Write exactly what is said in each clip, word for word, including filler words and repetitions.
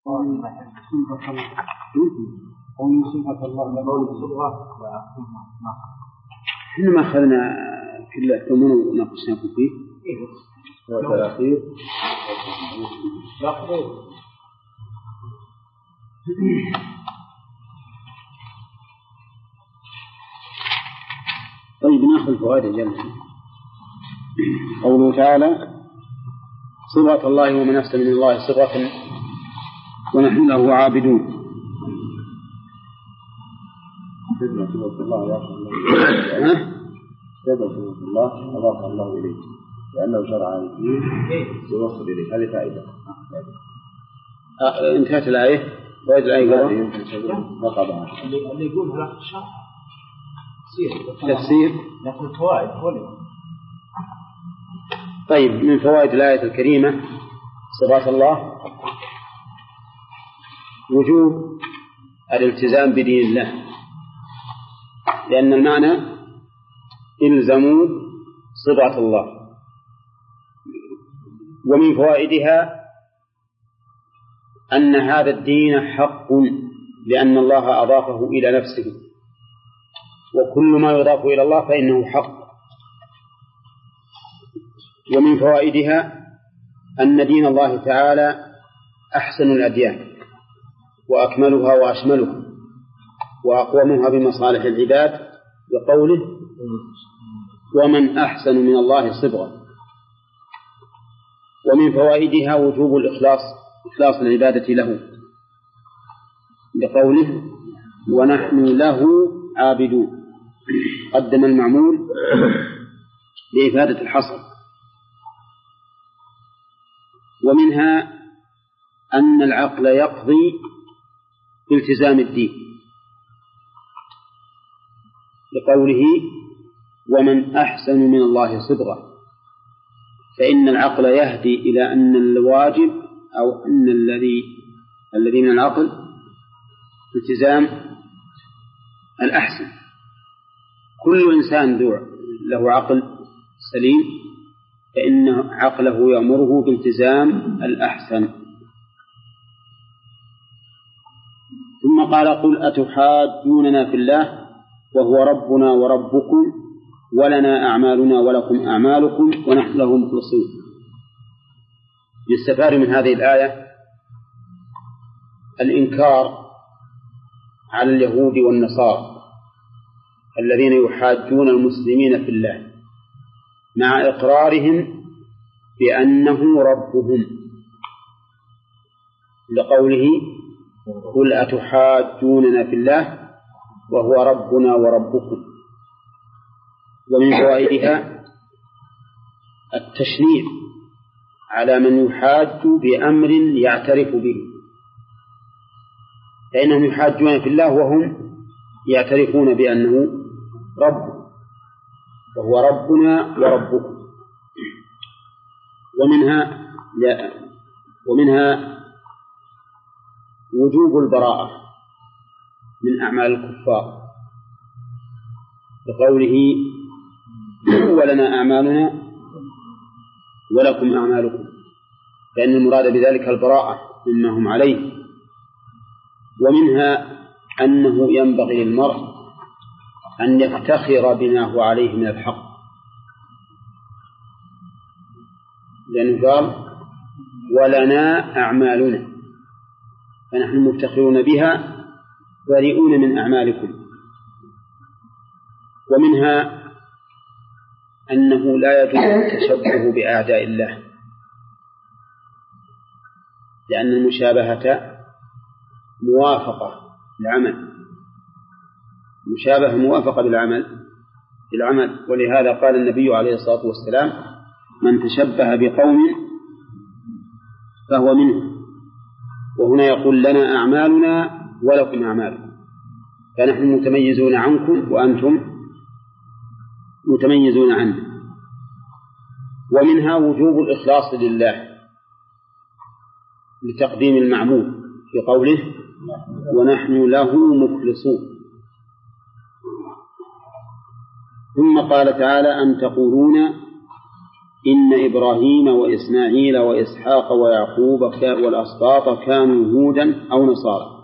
قول صفة الله قول الصبغة إحنا ما أخذنا كل ثمن وناقشناكم فيه والأخير طيب نأخذ فوائد الجنة. قوله تعالى صبغة الله ومن أحسن من الله صبغة ونحن له عابدون. صبغة الله يا صبغة الله أضاف الله إليه لأنه شرع يوصل إليه. هذه فائدة. انتهت الآية. فائدة الآية اللي يقول هذا الشرح تفسير لكن الفوائد كلها. طيب من فوائد الآية الكريمة صفات الله وجوب الالتزام بدين الله، لأن المعنى إلزموا صفات الله. ومن فوائدها أن هذا الدين حق لأن الله أضافه إلى نفسه، وكل ما يضاف إلى الله فإنه حق. ومن فوائدها أن دين الله تعالى أحسن الأديان وأكملها وأشملها وأقومها بمصالح العباد، بقوله ومن أحسن من الله صبغا. ومن فوائدها وجوب الإخلاص إخلاص العبادة له، بقوله ونحن له عابدون. قدم المعمول لإفادة الحصر. ومنها أن العقل يقضي بالتزام الدين، بقوله ومن أحسن من الله صبغا، فإن العقل يهدي إلى أن الواجب أو أن الذي الذي من العقل التزام الأحسن. كل إنسان له عقل سليم فإن عقله يأمره بالتزام الأحسن. ثم قال قل أتحاجوننا في الله وهو ربنا وربكم ولنا أعمالنا ولكم أعمالكم ونحن له مخلصون. يستفاد من هذه الآية الإنكار على اليهود والنصارى الذين يحاجون المسلمين في الله مع إقرارهم بأنه ربهم، لقوله قل أتحاجوننا في الله وهو ربنا وربكم. ومن فوائدها التشنيع على من يحاج بأمر يعترف به، فإنهم يحاجون في الله وهم يعترفون بأنه رب وهو ربنا وربكم. ومنها لا ومنها وجوب البراءة من أعمال الكفار، بقوله ولنا أعمالنا ولكم أعمالكم، لأن المراد بذلك البراءة مما هم عليه. ومنها أنه ينبغي للمرء أن يفتخر بما هو عليه من الحق، لأنه قال ولنا أعمالنا، فنحن مفتخرون بها بريئون من أعمالكم. ومنها أنه لا يجوز التشبه بأعداء الله، لأن المشابهة موافقة بالعمل، مشابهة موافقة بالعمل بالعمل ولهذا قال النبي عليه الصلاة والسلام من تشبه بقوم فهو منه. وهنا يقول لنا أعمالنا ولكم أعمالكم، فنحن متميزون عنكم وأنتم متميزون عنه. ومنها وجوب الإخلاص لله لتقديم المعبود في قوله ونحن له مخلصون. ثم قال تعالى أم تقولون إن إبراهيم وإسماعيل وإسحاق ويعقوب والأسباط كانوا هودا أو نصارى.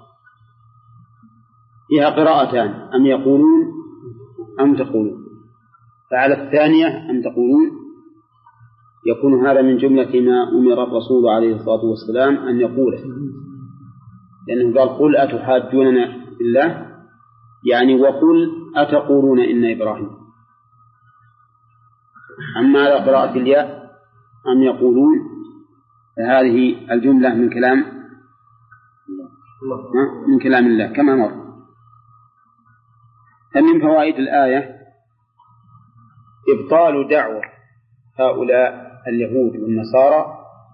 فيها قراءتان، أم يقولون أم تقولون. فعلى الثانية أم تقولون يكون هذا من جملة ما أمر الرسول عليه الصلاة والسلام أن يقوله، لأنه قال قل أتحاجوننا بالله، يعني وقل أتقولون إن إبراهيم. أما على قراءة الياء أم يقولون فهذه الجملة من كلام من كلام الله كما مر. فمن فوائد الآية إبطال دعوة هؤلاء اليهود والنصارى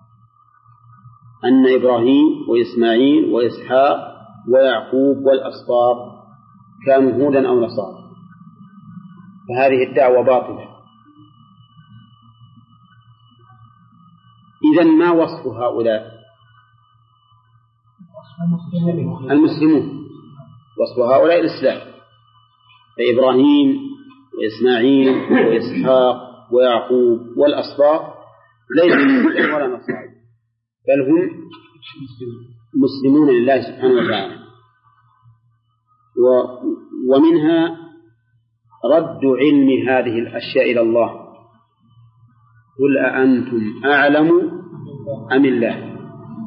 أن إبراهيم وإسماعيل وإسحاق ويعقوب والأسباط كانوا هودا أو نصارى، فهذه الدعوة باطلة. إذن ما وصف هؤلاء؟ المسلمون. وصف هؤلاء الإسلام. فإبراهيم وإسماعيل وإسحاق ويعقوب والأسباط ليسوا مسلمين ولا نصارى، بل هم مسلمون لله سبحانه وتعالى. ومنها رد علم هذه الأشياء إلى الله، قل أأنتم أعلم أم الله.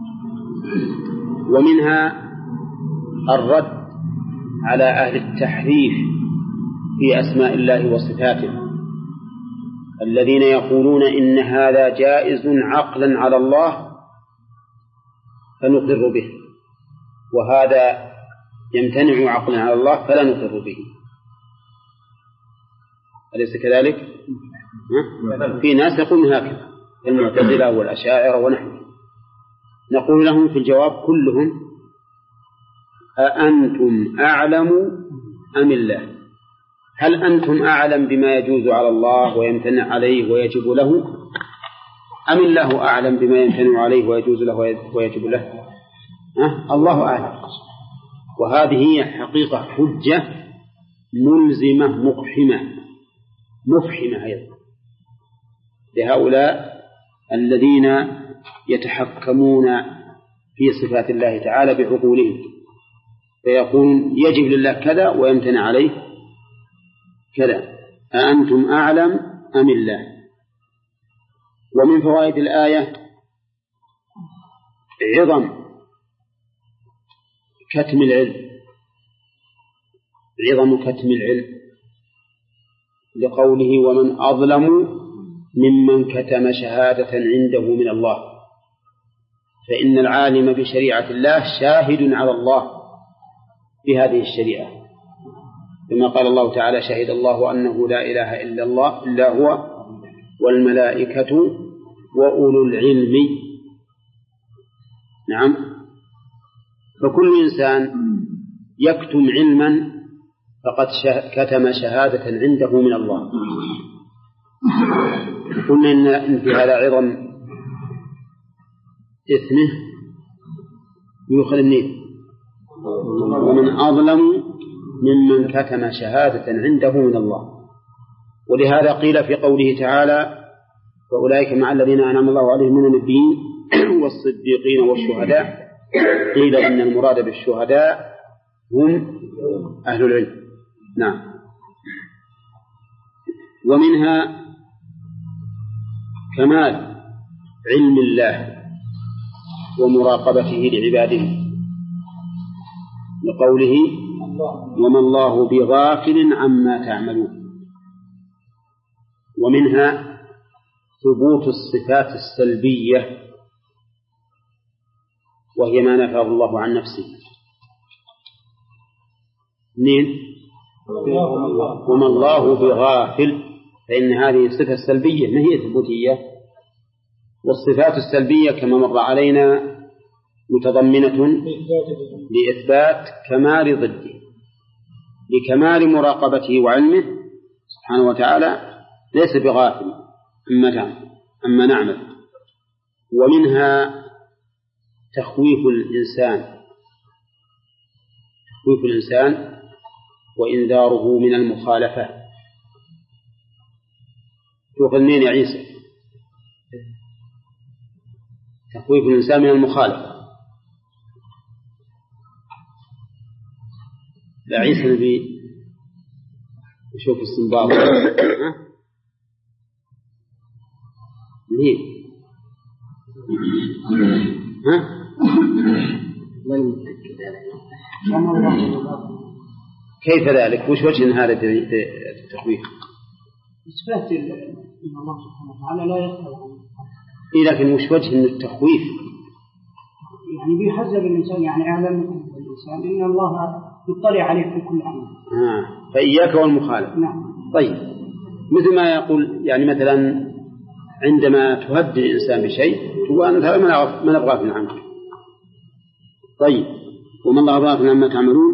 ومنها الرد على أهل التحريف في أسماء الله وصفاته الذين يقولون إن هذا جائز عقلا على الله فنقر به، وهذا يمتنع عقلا على الله فلا نقر به. أليس كذلك؟ في ناس يقولون هكذا المعتزلة والأشاعرة ونحن، نقول لهم في الجواب كلهم أأنتم أعلم أم الله؟ هل أنتم أعلم بما يجوز على الله ويمتنع عليه ويجب له، أم الله أعلم بما يمتنع عليه ويجوز له ويجب له؟ أه؟ الله أعلم. وهذه هي حقيقة حجة ملزمة مقحمة مفحمة أيضا لهؤلاء الذين يتحكمون في صفات الله تعالى بعقولهم، فيقولون يجب لله كذا ويمتنع عليه كذا. أأنتم أعلم أم الله؟ ومن فوائد الآية عظم كتم العلم، عظم كتم العلم، لقوله ومن أظلم ممن كتم شهادة عنده من الله. فإن العالم بشريعة الله شاهد على الله بهذه الشريعة، كما قال الله تعالى شهد الله أنه لا إله إلا الله إلا هو والملائكة وأولو العلم. نعم. فكل إنسان يكتم علما فقد كتم شهادة عنده من الله. قلنا إن في هذا عظم إثمه يؤخذ منه، ومن أظلم ممن كتم شهادة عنده من الله. ولهذا قيل في قوله تعالى وأولئك مع الذين أنعم الله عليهم من النبيين والصديقين والشهداء، قيل إن المراد بالشهداء هم أهل العلم. نعم. ومنها كمال علم الله ومراقبته لعباده، لقوله وما الله بغافل عما تعملون. ومنها ثبوت الصفات السلبية وهي ما نفاه الله عن نفسه. اثنين وما الله بغافل، فإن هذه الصفة السلبية ما هي ثبوتية، والصفات السلبية كما مر علينا متضمنة لإثبات كمال ضده، لكمال مراقبته وعلمه سبحانه وتعالى ليس بغافل أما نعمل. ومنها تخويف الإنسان تخويف الإنسان وإنذاره من المخالفة. تؤخذ منين يا عيسى؟ تخويف الإنسان من المخالفة. لا عيسى نبي يشوف السنباط ليه؟ ها؟ كيف ذلك؟ وش وجه هذا التخويف؟ إثبات أن الله سبحانه وتعالى لا يخلق. إيه لكن وش وجه التخويف؟ يعني بيحذر الإنسان، يعني إعلام الإنسان إن الله يطلع عليه في كل أمر. آه. فإياك والمخالف. نعم. طيب مثل ما يقول يعني مثلا عندما تهدد الإنسان بشيء تقول أنت ما نبغاك من عنك. طيب ومن الله أبغاك لما تعملون.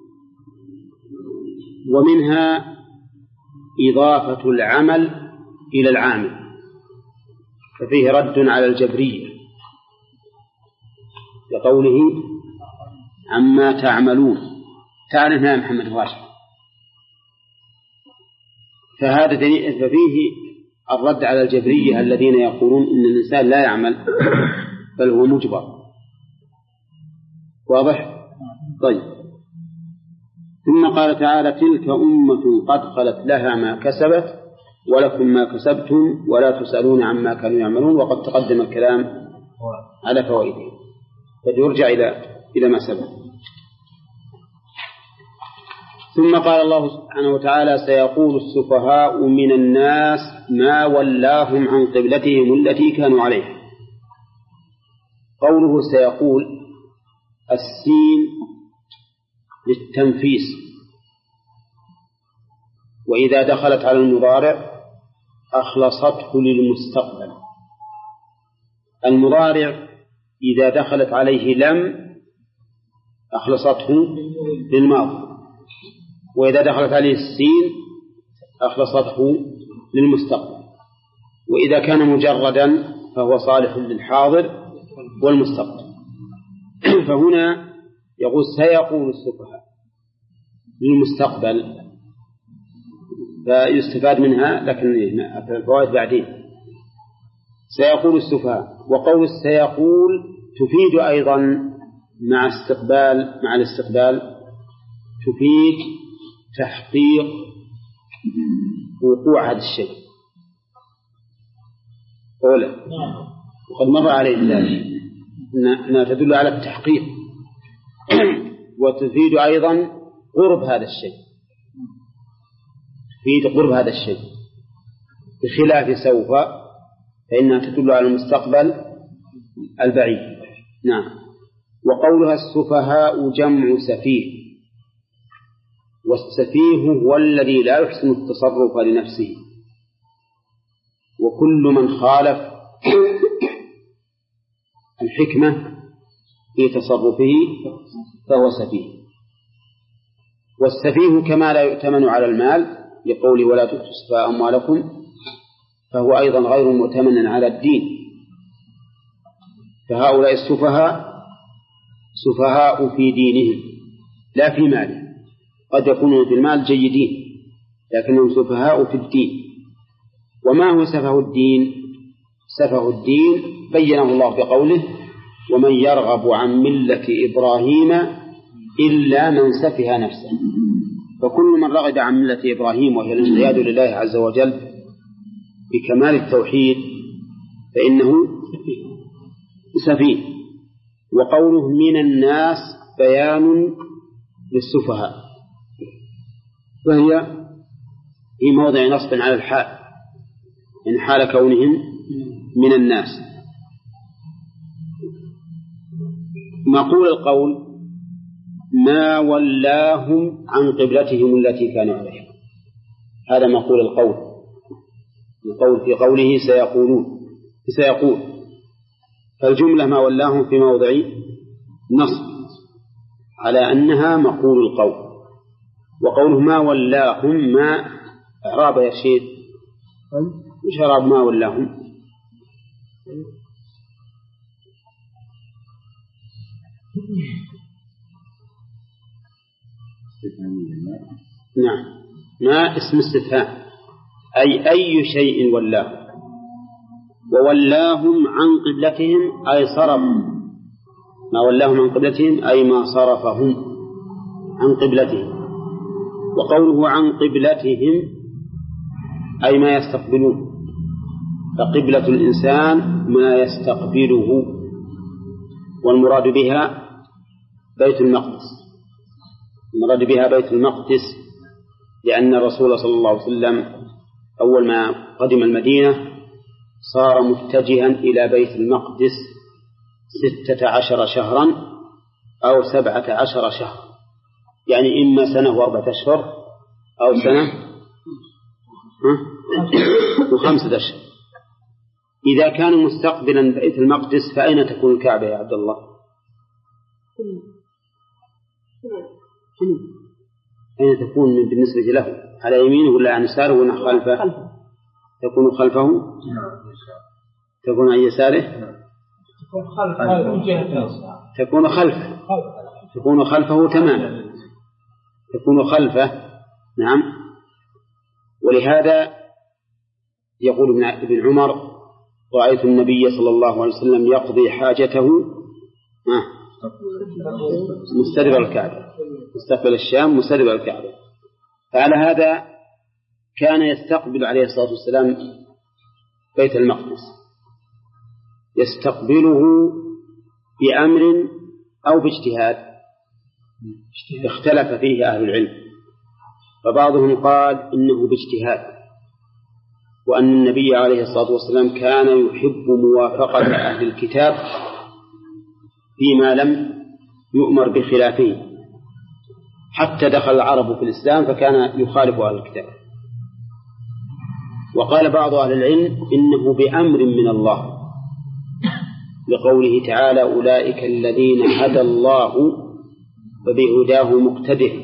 ومنها إضافة العمل إلى العامل، ففيه رد على الجبرية لقوله عما تعملون. تعرف يا محمد راشد. فهذا ففيه الرد على الجبرية الذين يقولون إن الإنسان لا يعمل بل هو مجبر. واضح؟ طيب ثم قال تعالى تلك أمة قد خلت لها ما كسبت ولكم ما كسبتم ولا تسألون عما كانوا يعملون. وقد تقدم الكلام على فوائده فيرجع إلى إلى ما سبق. ثم قال الله سبحانه وتعالى سيقول السفهاء من الناس ما ولاهم عن قبلتهم التي كانوا عليها. قوله سيقول السين للتنفيس، وإذا دخلت على المضارع أخلصته للمستقبل. المضارع إذا دخلت عليه لم أخلصته للماضي، وإذا دخلت عليه السين أخلصته للمستقبل، وإذا كان مجردا فهو صالح للحاضر والمستقبل. فهنا يقول سيقول السفهاء للمستقبل فيستفاد منها، لكن الفوائد بعدين. سيقول السفهاء. وقول سيقول تفيد أيضا مع استقبال مع الاستقبال تفيد تحقيق وقوع هذا الشيء. أولا وقد مر عليه ذلك أنها تدل على التحقيق، وتفيد أيضا قرب هذا الشيء، تفيد قرب هذا الشيء بخلاف سوف فإنها تدل على المستقبل البعيد. نعم. وقولها السفهاء جمع سفيه، والسفيه هو الذي لا يحسن التصرف لنفسه، وكل من خالف الحكمة في تصرفه فهو سفيه. والسفيه كما لا يؤتمن على المال لقوله ولا تؤتوا السفهاء أموالكم فهو أيضا غير مؤتمن على الدين. فهؤلاء السفهاء سفهاء في دينهم لا في مالهم. قد يكونوا في المال جيدين لكنهم سفهاء في الدين. وما هو سفه الدين؟ سفه الدين بينه الله بقوله ومن يرغب عن ملة إبراهيم إلا من سفه نفسه. فكل من رغب عن ملة إبراهيم وهي الانقياد لله عز وجل بكمال التوحيد فإنه سفيه. وقوله من الناس بيان للسفهاء، فهي في موضع نصب على الحال إن حال كونهم من الناس. مقول القول ما ولاهم عن قبلتهم التي كانوا عليها، هذا مقول القول. القول في قوله سيقولون سيقول، فالجملة ما ولاهم في موضع نصب على أنها مقول القول. وقوله ما ولاهم ما إعراب يا شيخ؟ مش إعراب ما ولاهم؟ نعم ما اسم استفهام أي أي شيء ولاه. وولاهم عن قبلتهم أي صرفوا، ما ولاهم عن قبلتهم أي ما صرفهم عن قبلتهم. وقوله عن قبلتهم أي ما يستقبلون، فقبلة الإنسان ما يستقبله، والمراد بها بيت المقدس، المراد بها بيت المقدس لأن الرسول صلى الله عليه وسلم أول ما قدم المدينة صار متجها إلى بيت المقدس ستة عشر شهرا أو سبعة عشر شهرا، يعني إما سنة وأربعة أشهر أو سنة وخمسة أشهر. إذا كان مستقبلا بيت المقدس فأين تكون الكعبة يا عبد الله؟ أين تكون بالنسبة له؟ على يمينه ولا عن يساره ولا خلفه؟ تكون خلفه؟ تكون عن يساره؟ تكون خلفه، تكون خلفه تماما، تكون خلفه. نعم. ولهذا يقول ابن عمر رأيت النبي صلى الله عليه وسلم يقضي حاجته مستدبر الكعبة، مستقبل الشام مستدبر الكعبة. فعلى هذا كان يستقبل عليه الصلاة والسلام بيت المقدس، يستقبله بأمر أو باجتهاد اختلف فيه أهل العلم، فبعضهم قال إنه باجتهاد، وأن النبي عليه الصلاة والسلام كان يحب موافقة أهل الكتاب فيما لم يؤمر بخلافه، حتى دخل العرب في الإسلام فكان يخالف أهل الكتاب. وقال بعض أهل العلم إنه بأمر من الله، لقوله تعالى أولئك الذين هدى الله فبهداه مقتده.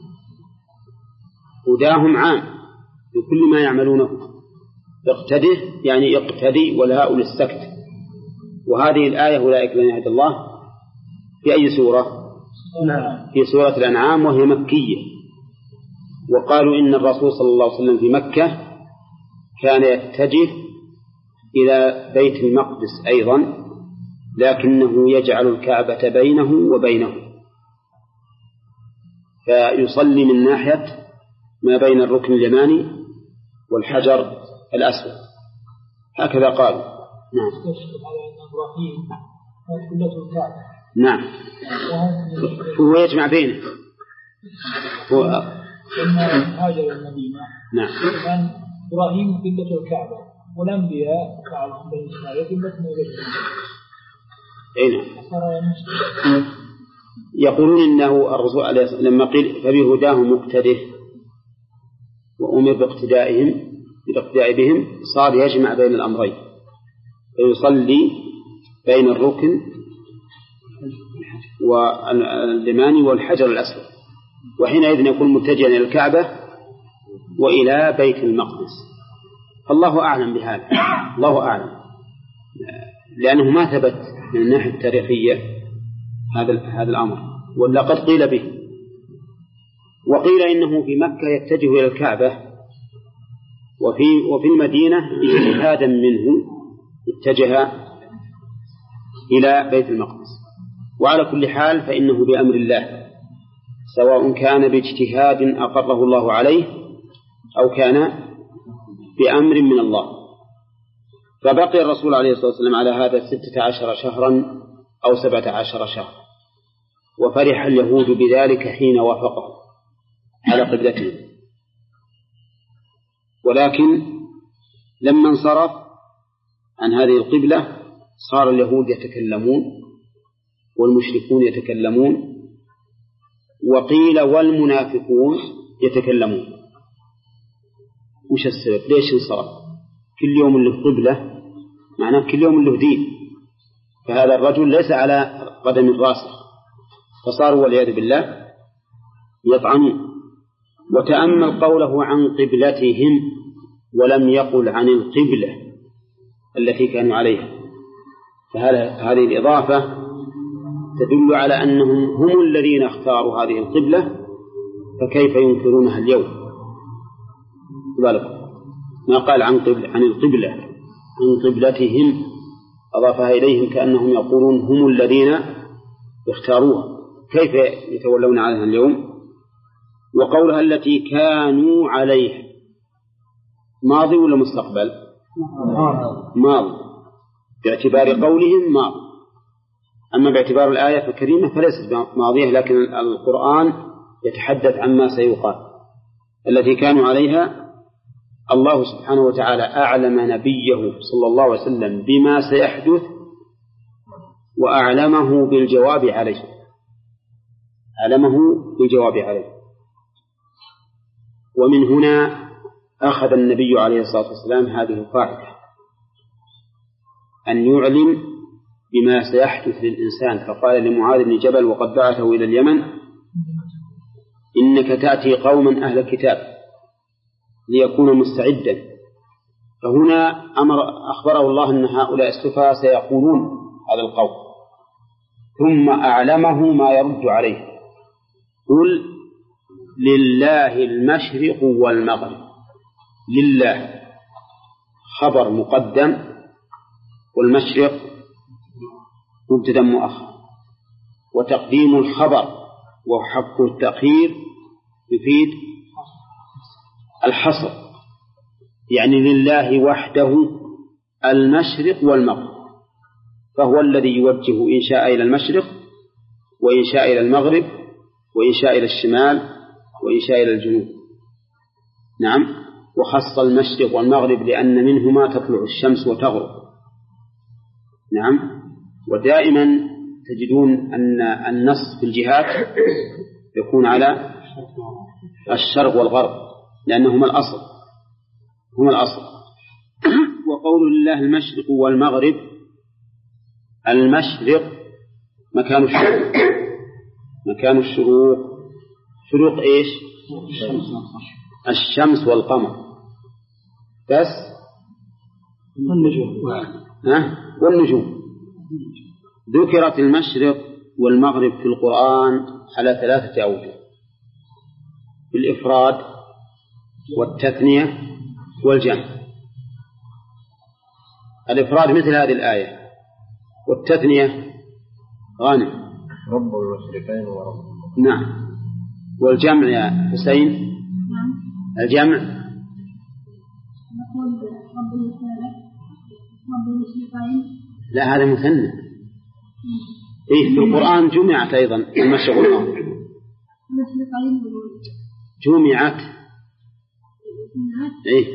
هداهم عام بكل ما يعملونه، اقتده يعني اقتدي والهاء للسكت. وهذه الآية أولئك الذين هدى الله في أي سورة؟ في سورة الأنعام، وهي مكية. وقالوا إن الرسول صلى الله عليه وسلم في مكة كان يتجه إلى بيت المقدس أيضا، لكنه يجعل الكعبة بينه وبينه، فيصلي من ناحية ما بين الركن اليماني والحجر الأسود، هكذا قالوا. نعم. نعم، هو يجمع بينه. هو هاجر المدينة. نعم. كان إبراهيم قبلة الكعبة والأنبياء بعضهم بين إسرائيل قبلة المدينة. أين؟ يقولون إنه الرسول عليه الصلاة والسلام لما قيل فبهداه مقتده وأمر باقتدائهم بالاقتداء بهم صار يجمع بين الأمرين، فيصلي بين الركن واليماني والحجر الأسود، وحينئذ يكون متجها إلى الكعبة وإلى بيت المقدس. الله أعلم بهذا، الله أعلم، لأنه ما ثبت من الناحية التاريخية هذا هذا الأمر، ولا قد قيل به. وقيل إنه في مكة يتجه إلى الكعبة، وفي وفي المدينة اجتهادا منه اتجه إلى بيت المقدس. وعلى كل حال فإنه بأمر الله، سواء كان باجتهاد أقره الله عليه أو كان بأمر من الله. فبقي الرسول عليه الصلاة والسلام على هذا ستة عشر شهرا أو سبعة عشر شهرا، وفرح اليهود بذلك حين وافقه على قبلته. ولكن لما انصرف عن هذه القبلة صار اليهود يتكلمون والمشركون يتكلمون، وقيل والمنافقون يتكلمون. وش السبب؟ ليش انصرف؟ كل يوم له قبلة، معناه كل يوم له دين، فهذا الرجل ليس على قدم راسخ، فصاروا والعياذ بالله يطعنون. وتأمل قوله عن قبلتهم ولم يقل عن القبلة التي كانوا عليها، فهذه الإضافة تدل على أنهم هم الذين اختاروا هذه القبلة، فكيف ينكرونها اليوم؟ ذلك ما قال عن قبل عن القبلة من قبلتهم أضافها إليهم كأنهم يقولون هم الذين اختاروها، كيف يتولون عنها اليوم؟ وقولها التي كانوا عليها ماضي ولا مستقبل؟ ماضي باعتبار قولهم ماضي، أما باعتبار الآية الكريمة فليست ماضية، لكن القرآن يتحدث عما سيقال. التي كانوا عليها الله سبحانه وتعالى أعلم نبيه صلى الله عليه وسلم بما سيحدث وأعلمه بالجواب عليه، أعلمه بالجواب عليه. ومن هنا أخذ النبي عليه الصلاة والسلام هذه القاعدة أن يعلم بما سيحدث للإنسان، فقال لمعاذ بن جبل وقد بعثه إلى اليمن: إنك تأتي قوما أهل الكتاب ليكون مستعدا. فهنا أمر أخبره الله أن هؤلاء السفهاء سيقولون هذا القول، ثم أعلمه ما يرد عليه. قل لله المشرق والمغرب. لله خبر مقدم، والمشرق مبتدأ مؤخر، وتقديم الخبر وحق التأخير يفيد الحصر، يعني لله وحده المشرق والمغرب، فهو الذي يوجه إن شاء إلى المشرق وإن شاء إلى المغرب وإن شاء إلى الشمال وإن شاء إلى الجنوب. نعم، وخص المشرق والمغرب لأن منهما تطلع الشمس وتغرب. نعم، ودائما تجدون أن النص في الجهات يكون على الشرق والغرب لأنهما الأصل، هما الأصل. وقول الله المشرق والمغرب، المشرق مكان الشروق، مكان الشروق، شروق إيش؟ الشمس والقمر بس والنجوم ها؟ والنجوم. ذكرت المشرق والمغرب في القرآن على ثلاثة أوجه: بالإفراد والتثنية والجمع. الإفراد مثل هذه الآية، والتثنية غانم رب المشرقين ورب. نعم، والجمع يا حسين الجمع لا، هذا مثنى. إيه في القرآن جمعت أيضا المشرق والمغرب، جمعت إيه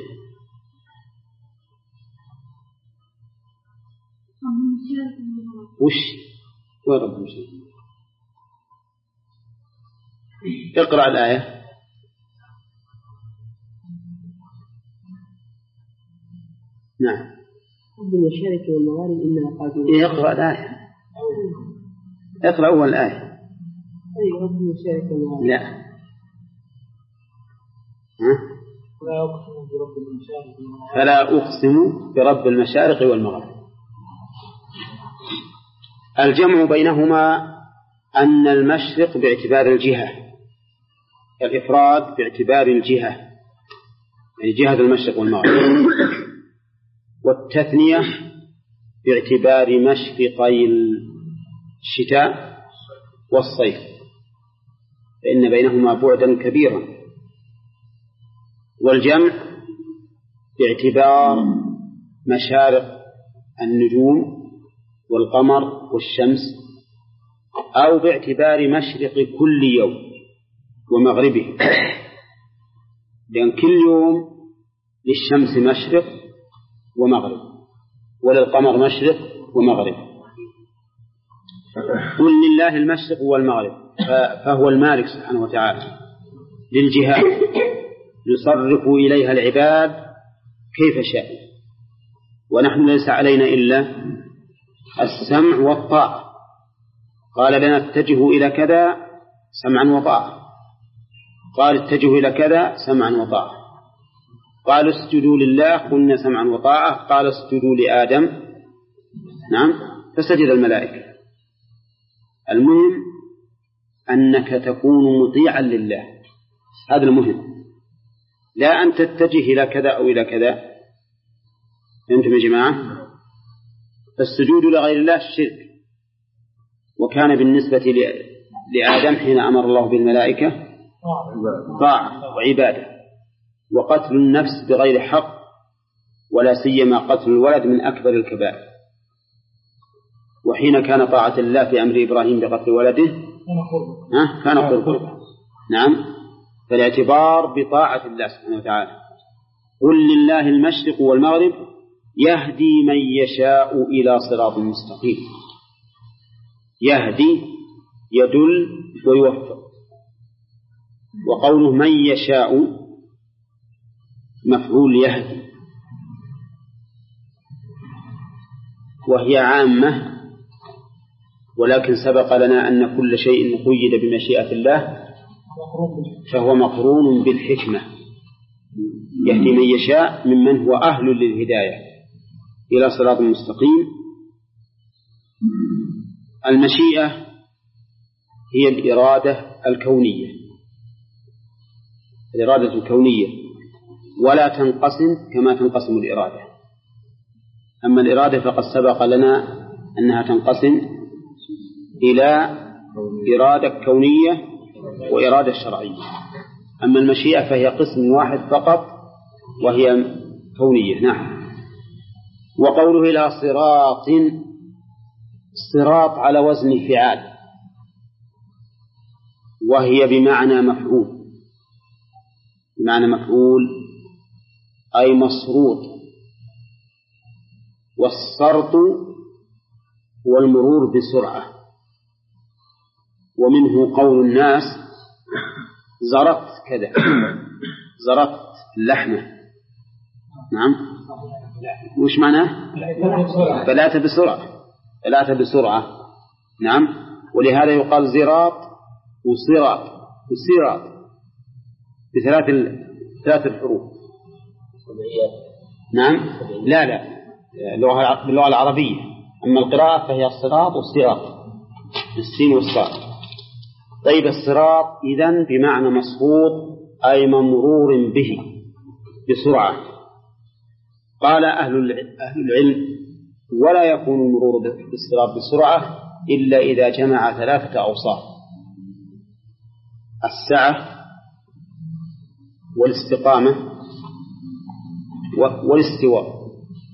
وش ورب المشرق. اقرأ الآية. نعم، رب المشارق والمغارب إننا قادرون. إيه اقرأ الآية، اقرأ أول الآية. أي رب المشارق والمغارب. لا، ها؟ فلا أقسم برب المشارق والمغارب. فلا أقسم برب المشارق والمغرب. الجمع بينهما أن المشرق باعتبار الجهة، الإفراد باعتبار الجهة يعني جهة المشرق والمغرب، والتثنية باعتبار مشرقي الشتاء والصيف، فإن بينهما بعدا كبيرا. والجمع باعتبار مشارق النجوم والقمر والشمس، أو باعتبار مشرق كل يوم ومغربه، لأن كل يوم للشمس مشرق ومغرب وللقمر مشرق ومغرب. قل لله المشرق والمغرب، فهو المالك سبحانه وتعالى للجهات يصرف إليها العباد كيف شاء، ونحن ليس علينا إلا السمع والطاعة. قال لنا اتجهوا إلى كذا سمعا وطاعة، قال اتجهوا إلى كذا سمعا وطاعة، قال اسجدوا لله قلنا سمعا وطاعة، قال اسجدوا لآدم نعم فسجد الملائكة. المهم أنك تكون مطيعا لله، هذا المهم، لا أن تتجه إلى كذا أو إلى كذا، فهمتم يا جماعة؟ فالسجود لغير الله شرك. وكان بالنسبة لآدم حين أمر الله بالملائكة طاعة وعبادة. وقتل النفس بغير حق ولا سيما قتل الولد من أكبر الكبائر. وحين كان طاعة الله في أمر إبراهيم بقتل ولده كان قربا. نعم، فالاعتبار بطاعة الله سبحانه وتعالى. قل لله المشرق والمغرب يهدي من يشاء إلى صراط مستقيم. يهدي يدل ويوفق. وقوله من يشاء مفعول يهدي، وهي عامة، ولكن سبق لنا أن كل شيء قيد بمشيئة الله فهو مقرون بالحكمة. يهدي من يشاء ممن هو أهل للهداية إلى صراط مستقيم. المشيئة هي الإرادة الكونية، الإرادة الكونية، ولا تنقسم كما تنقسم الإرادة. أما الإرادة فقد سبق لنا أنها تنقسم إلى إرادة كونية وإرادة شرعية. أما المشيئة فهي قسم واحد فقط وهي كونية. نعم. وقوله إلى صراط، صراط على وزن فعال، وهي بمعنى مفعول، بمعنى مفعول أي مصروط. والسرط هو المرور بسرعة. ومنه قول الناس زرقت كذا، زرقت اللحمة. نعم، وش معناه؟ فلات بسرعة، فلات بسرعة. نعم، ولهذا يقال زراط وصراط وصراط بثلاث ثلاث الحروف. نعم، لا لا باللغة العربية. أما القراءة فهي الصراط والصراط بالسين والصاد. طيب الصراط إذن بمعنى مصفوط أي ممرور به بسرعة. قال أهل العلم ولا يكون المرور بالصراط بسرعة إلا إذا جمع ثلاثة أوصاف: السعة والاستقامة والاستواء.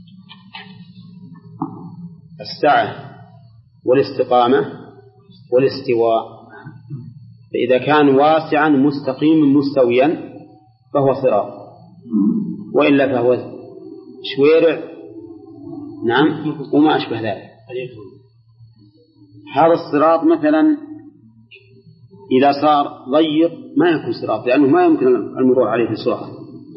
السعة والاستقامة والاستواء. فإذا كان واسعا مستقيم مستويا فهو صراط، وإلا فهو شويرع. نعم، وما أشبه ذلك. هذا الصراط مثلا إذا صار ضيق ما يكون صراط، لأنه ما يمكن المرور عليه بسرعة.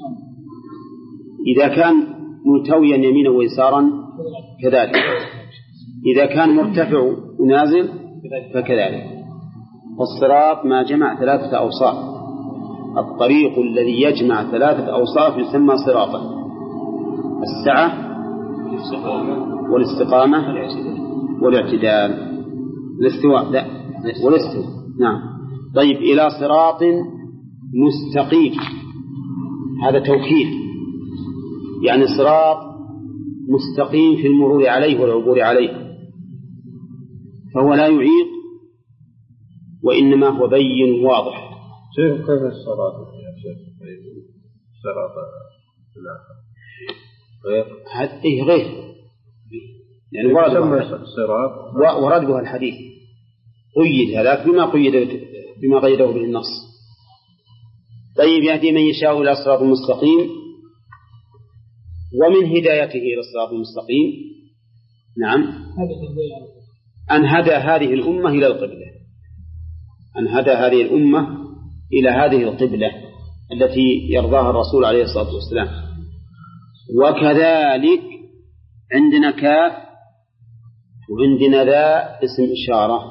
إذا كان ملتويا يمينا ويسارا كذلك. إذا كان مرتفع ونازل فكذلك. والصراط ما جمع ثلاثة أوصاف. الطريق الذي يجمع ثلاثة أوصاف يسمى صراطا: السعة والاستقامة والاعتدال. الاستواء لا، والاستواء. نعم. طيب إلى صراط مستقيم، هذا توكيد، يعني صراط مستقيم في المرور عليه والعبور عليه، فهو لا يعيق وإنما هو بين واضح. شيخ كيف الصراط يا شيخ؟ الصراط غير هذه غير يعني ورد ورد بها الحديث، قيد هذاك بما قيد بما قيده به النص. طيب يهدي من يشاء إلى صراط مستقيم. ومن هدايته إلى الصراط المستقيم نعم أن هدى هذه الأمة إلى القبلة، أن هدى هذه الأمة إلى هذه القبلة التي يرضاها الرسول عليه الصلاة والسلام. وكذلك عندنا كاف وعندنا ذا اسم إشارة،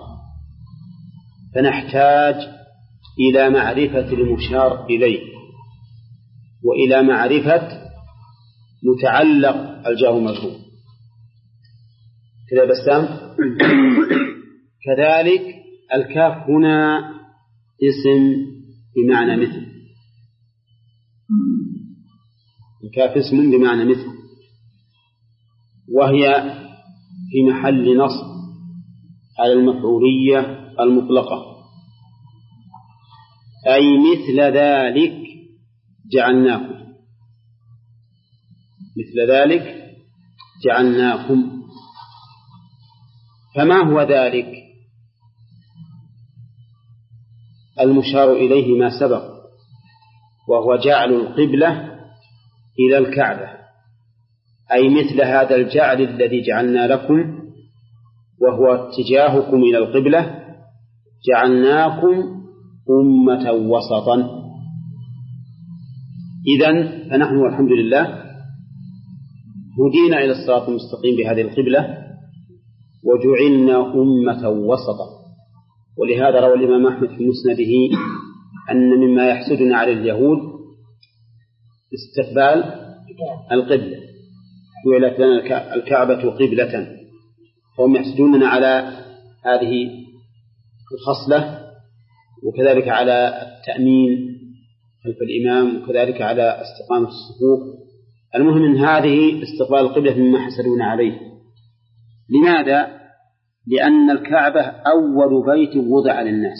فنحتاج إلى معرفة المشار إليه وإلى معرفة متعلق الجار مجرور كذا بسام. كذلك الكاف هنا اسم بمعنى مثل، الكاف اسم بمعنى مثل، وهي في محل نصب على المفعولية المطلقة، أي مثل ذلك جعلناكم، مثل ذلك جعلناكم. فما هو ذلك؟ المشار إليه ما سبق، وهو جعل القبلة إلى الكعبة، أي مثل هذا الجعل الذي جعلنا لكم وهو اتجاهكم إلى القبلة، جعلناكم أمة وسطا. إذن فنحن والحمد لله هدينا إلى الصراط المستقيم بهذه القبلة وجعلنا أمة وسطا. ولهذا روى الإمام أحمد في مسنده أن مما يحسدنا على اليهود استقبال القبلة، جعلت لنا الكعبة قبلة، فهم يحسدوننا على هذه الخصلة، وكذلك على التأمين خلف الإمام، وكذلك على استقامة الصفوف. المهم من هذه استقبال القبلة مما حسدون عليه. لماذا؟ لأن الكعبة أول بيت وضع للناس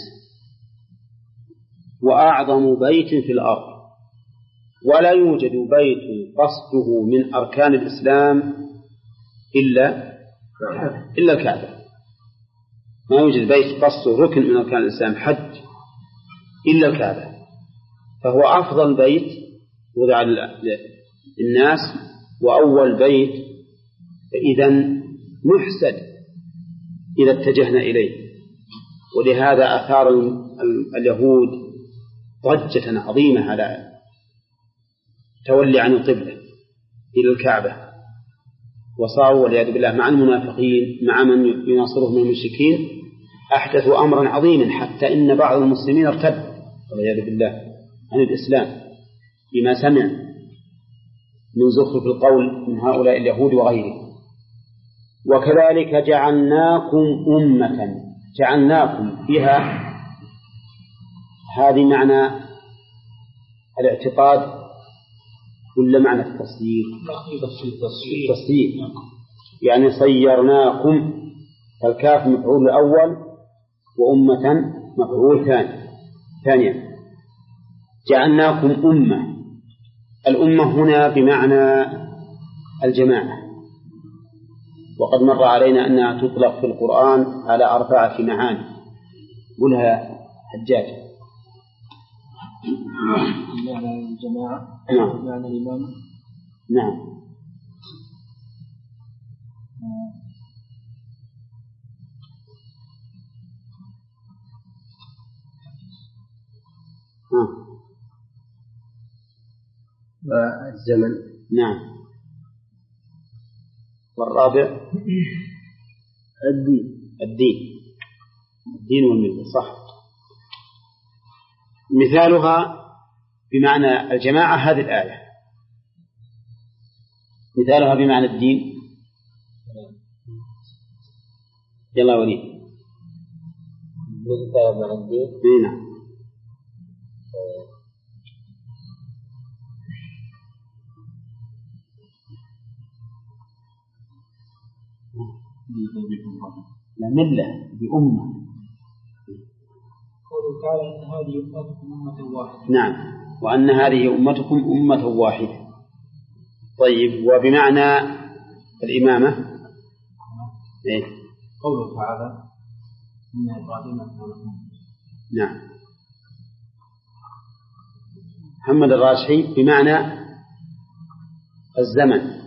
وأعظم بيت في الأرض، ولا يوجد بيت قصده من أركان الإسلام إلا إلا الكعبة. ما يوجد بيت قصده ركن من أركان الإسلام حج إلا الكعبة، فهو أفضل بيت وضع للناس وأول بيت، فإذا نحسد إذا اتجهنا إليه. ولهذا أثار اليهود ضجة عظيمة على تولي عن القبلة إلى الكعبة، وصاروا والعياذ بالله مع المنافقين مع من يناصرهم من المشركين أحدثوا أمرا عظيما، حتى إن بعض المسلمين ارتد والعياذ بالله عن الإسلام بما سمع من زخرف القول من هؤلاء اليهود وغيرهم. وكذلك جعلناكم أمة، جعلناكم فيها هذه معنى الاعتقاد ولا معنى التصديق؟ التصديق، يعني صيرناكم، فالكاف مفعول الأول وأمة مفعول ثاني ثانيا. جعلناكم أمة، الأمة هنا بمعنى الجماعة، وقد مر علينا أنها تطلق في القرآن على أربعة معاني. قلها حجاج. معنى الجماعة، نعم. معنى الإمام، نعم. والزمن. نعم. والرابع الدين. الدين الدين والملة، صح. مثالها بمعنى الجماعة هذه الآية، مثالها بمعنى الدين. يلا وليد. مثال بمعنى الدين. نعم. لا ملة بأمة. قوله تعالى إن هذه أمتكم أمة واحدة. نعم، وأن هذه أمتكم أمة واحدة. طيب، وبمعنى الإمامة إيه؟ قوله تعالى إن إبراهيم كان أمة. نعم. محمد الراشحي بمعنى الزمن.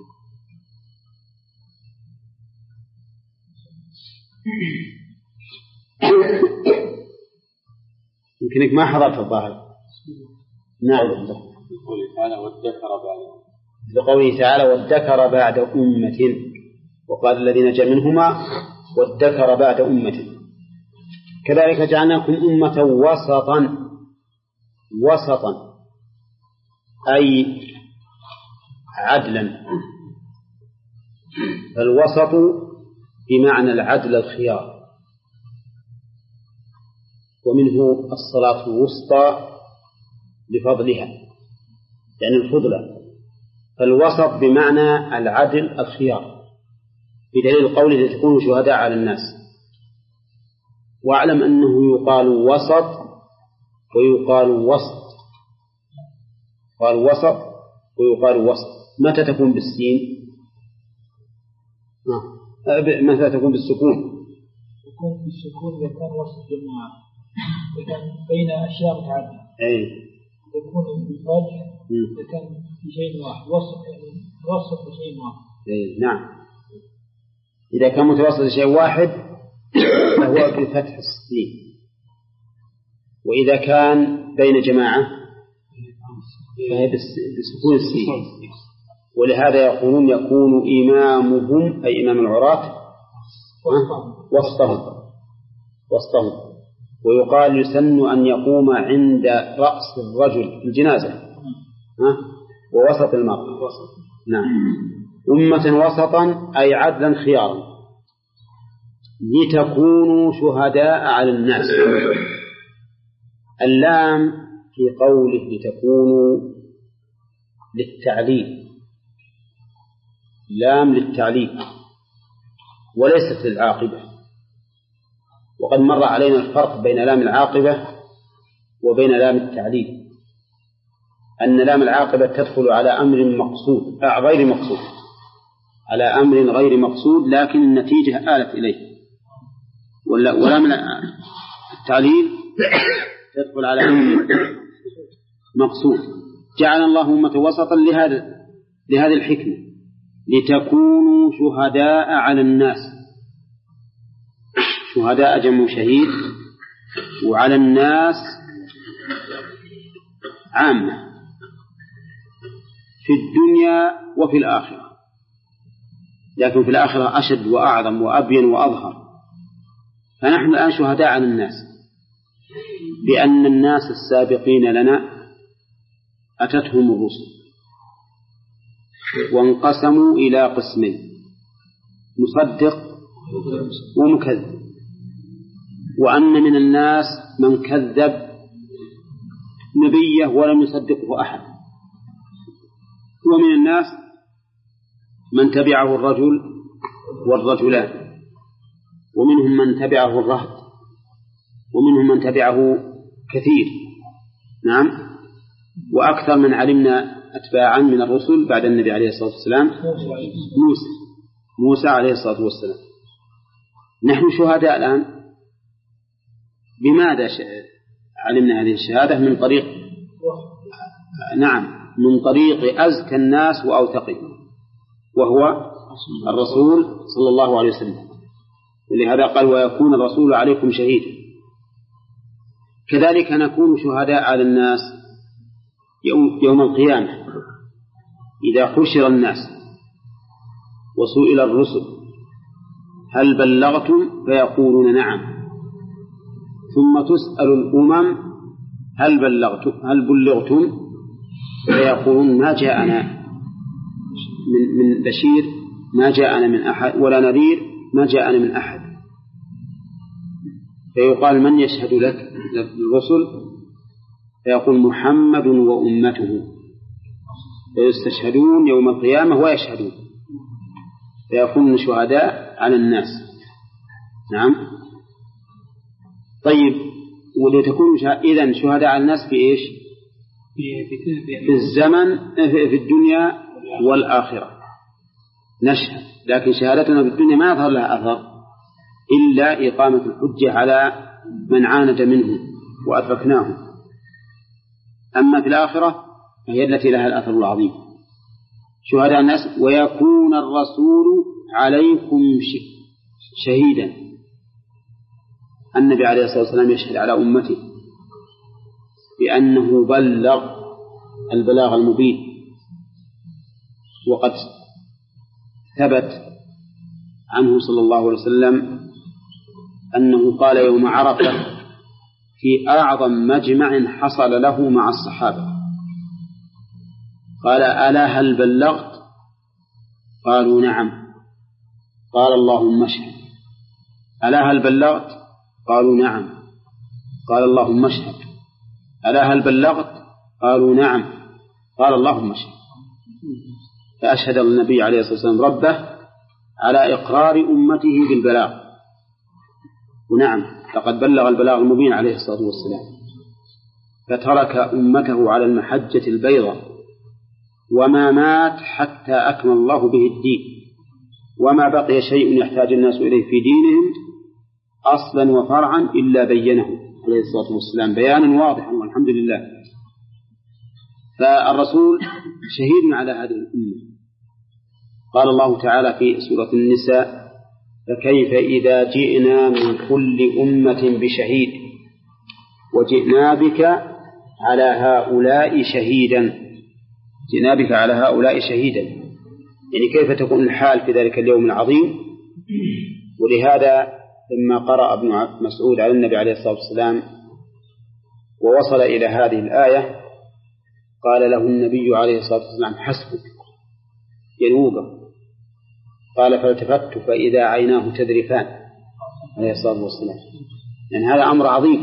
يمكنك ما حضرت الظاهر. نعم. بقوله تعالى وادكر بعد بقوله تعالى وادكر بعد أمة، وقال الذين نجا منهما وادكر بعد أمة. كذلك جعلناكم أمة وسطا، وسطا أي عدلا. فالوسط بمعنى العدل الخيار، ومنه الصلاة الوسطى لفضلها يعني الفضلة. فالوسط بمعنى العدل الخيار. بدليل قوله لتكونوا شهداء على الناس. واعلم أنه يقال وسط ويقال وسط، قال وسط ويقال وسط. متى تكون بالسين؟ آه. متى تكون بالسكون؟ تكون بالسكون إذا كان وسط جماعة، إذا كان بين أشياء متعددة. أي. يكون بالفتح إذا كان في شيء واحد، وسط يعني وسط بشيء واحد. أي نعم. إذا كان متوسط شيء واحد فهو بفتح السين، وإذا كان بين جماعة فهي بسكون السين. ولهذا يقولون يكون إمامهم أي إمام العراة وسطهم وسطهم ويقال يسن أن يقوم عند رأس الرجل في الجنازة ووسط المرء. نعم. أمة وسطا أي عدلا خيارا لتكونوا شهداء على الناس. اللام في قوله لتكونوا للتعليل، لام للتعليل وليست للعاقبة. وقد مر علينا الفرق بين لام العاقبة وبين لام التعليل، أن لام العاقبة تدخل على أمر مقصود غير مقصود على أمر غير مقصود لكن النتيجة آلت إليه، ولام التعليل تدخل على أمر مقصود. جعل الله أمة وسطا لهذا لهذه الحكمة لتكونوا شهداء على الناس. شهداء جمع شهيد، وعلى الناس عامة في الدنيا وفي الآخرة، لكن في الآخرة أشد وأعظم وأبين وأظهر. فنحن الآن شهداء على الناس بأن الناس السابقين لنا أتتهم الرسل وانقسموا إلى قسمين، مصدق ومكذب، وأن من الناس من كذب نبيه ولم يصدقه أحد، ومن الناس من تبعه الرجل والرجلان، ومنهم من تبعه الرهط، ومنهم من تبعه كثير. نعم. وأكثر من علمنا أتباعا من الرسل بعد النبي عليه الصلاة والسلام موسى موسى عليه الصلاة والسلام. نحن شهداء الآن. بماذا علمنا هذه الشهادة؟ من طريق نعم من طريق أزكى الناس وأوثقهم، وهو الرسول صلى الله عليه وسلم. ولهذا قال ويكون الرسول عليكم شهيدا. كذلك نكون شهداء على الناس يوم, يوم القيامة إذا حشر الناس وسئل الرسل هل بلغتم فيقولون نعم، ثم تسأل الأمم هل بلغتم هل بلغتم فيقولون ما جاءنا من, من بشير ما جاءنا من أحد ولا نذير ما جاءنا من أحد. فيقال من يشهد لك للرسل؟ فيقول محمد وأمته، فيستشهدون يوم القيامة ويشهدون، فيكون شهداء على الناس. نعم. طيب ولتكونوا إذن شهداء على الناس في إيش؟ في الزمن في الدنيا والآخرة نشهد، لكن شهادتنا في الدنيا ما يظهر لها أثر إلا إقامة الحجة على من عاند منهم وأدركناهم. أما في الآخرة فهي التي لها الأثر العظيم. شهداء الناس ويكون الرسول عليكم شهيدا. النبي عليه الصلاة والسلام يشهد على أمته بأنه بلغ البلاغ المبين، وقد ثبت عنه صلى الله عليه وسلم أنه قال يوم عرفة في أعظم مجمع حصل له مع الصحابة، قال ألا هل بلغت؟ قالوا نعم. قال اللهم اشهد. ألا هل بلغت؟ قالوا نعم. قال اللهم اشهد. ألا هل بلغت؟ قالوا نعم. قال اللهم اشهد. فأشهد النبي عليه الصلاة والسلام ربه على إقرار أمته بالبلاغ. ونعم لقد بلغ البلاغ المبين عليه الصلاة والسلام، فترك أمته على المحجة البيضاء وما مات حتى أكمل الله به الدين، وما بقي شيء يحتاج الناس إليه في دينهم أصلا وفرعا إلا بينه عليه الصلاة والسلام بيانا واضحا، والحمد لله. فالرسول شهيد على هذه الأمة. قال الله تعالى في سورة النساء: فكيف إذا جئنا من كل أمة بشهيد وجئنا بك على هؤلاء شهيدا. جئنا بك على هؤلاء شهيدا، يعني كيف تكون الحال في ذلك اليوم العظيم. ولهذا لما قرأ ابن مسعود على النبي عليه الصلاة والسلام ووصل إلى هذه الآية قال له النبي عليه الصلاة والسلام: حسبك، ينوبه. قال: فالتفت فإذا عيناه تذرفان عليه الصلاة والسلام. يعني هذا أمر عظيم.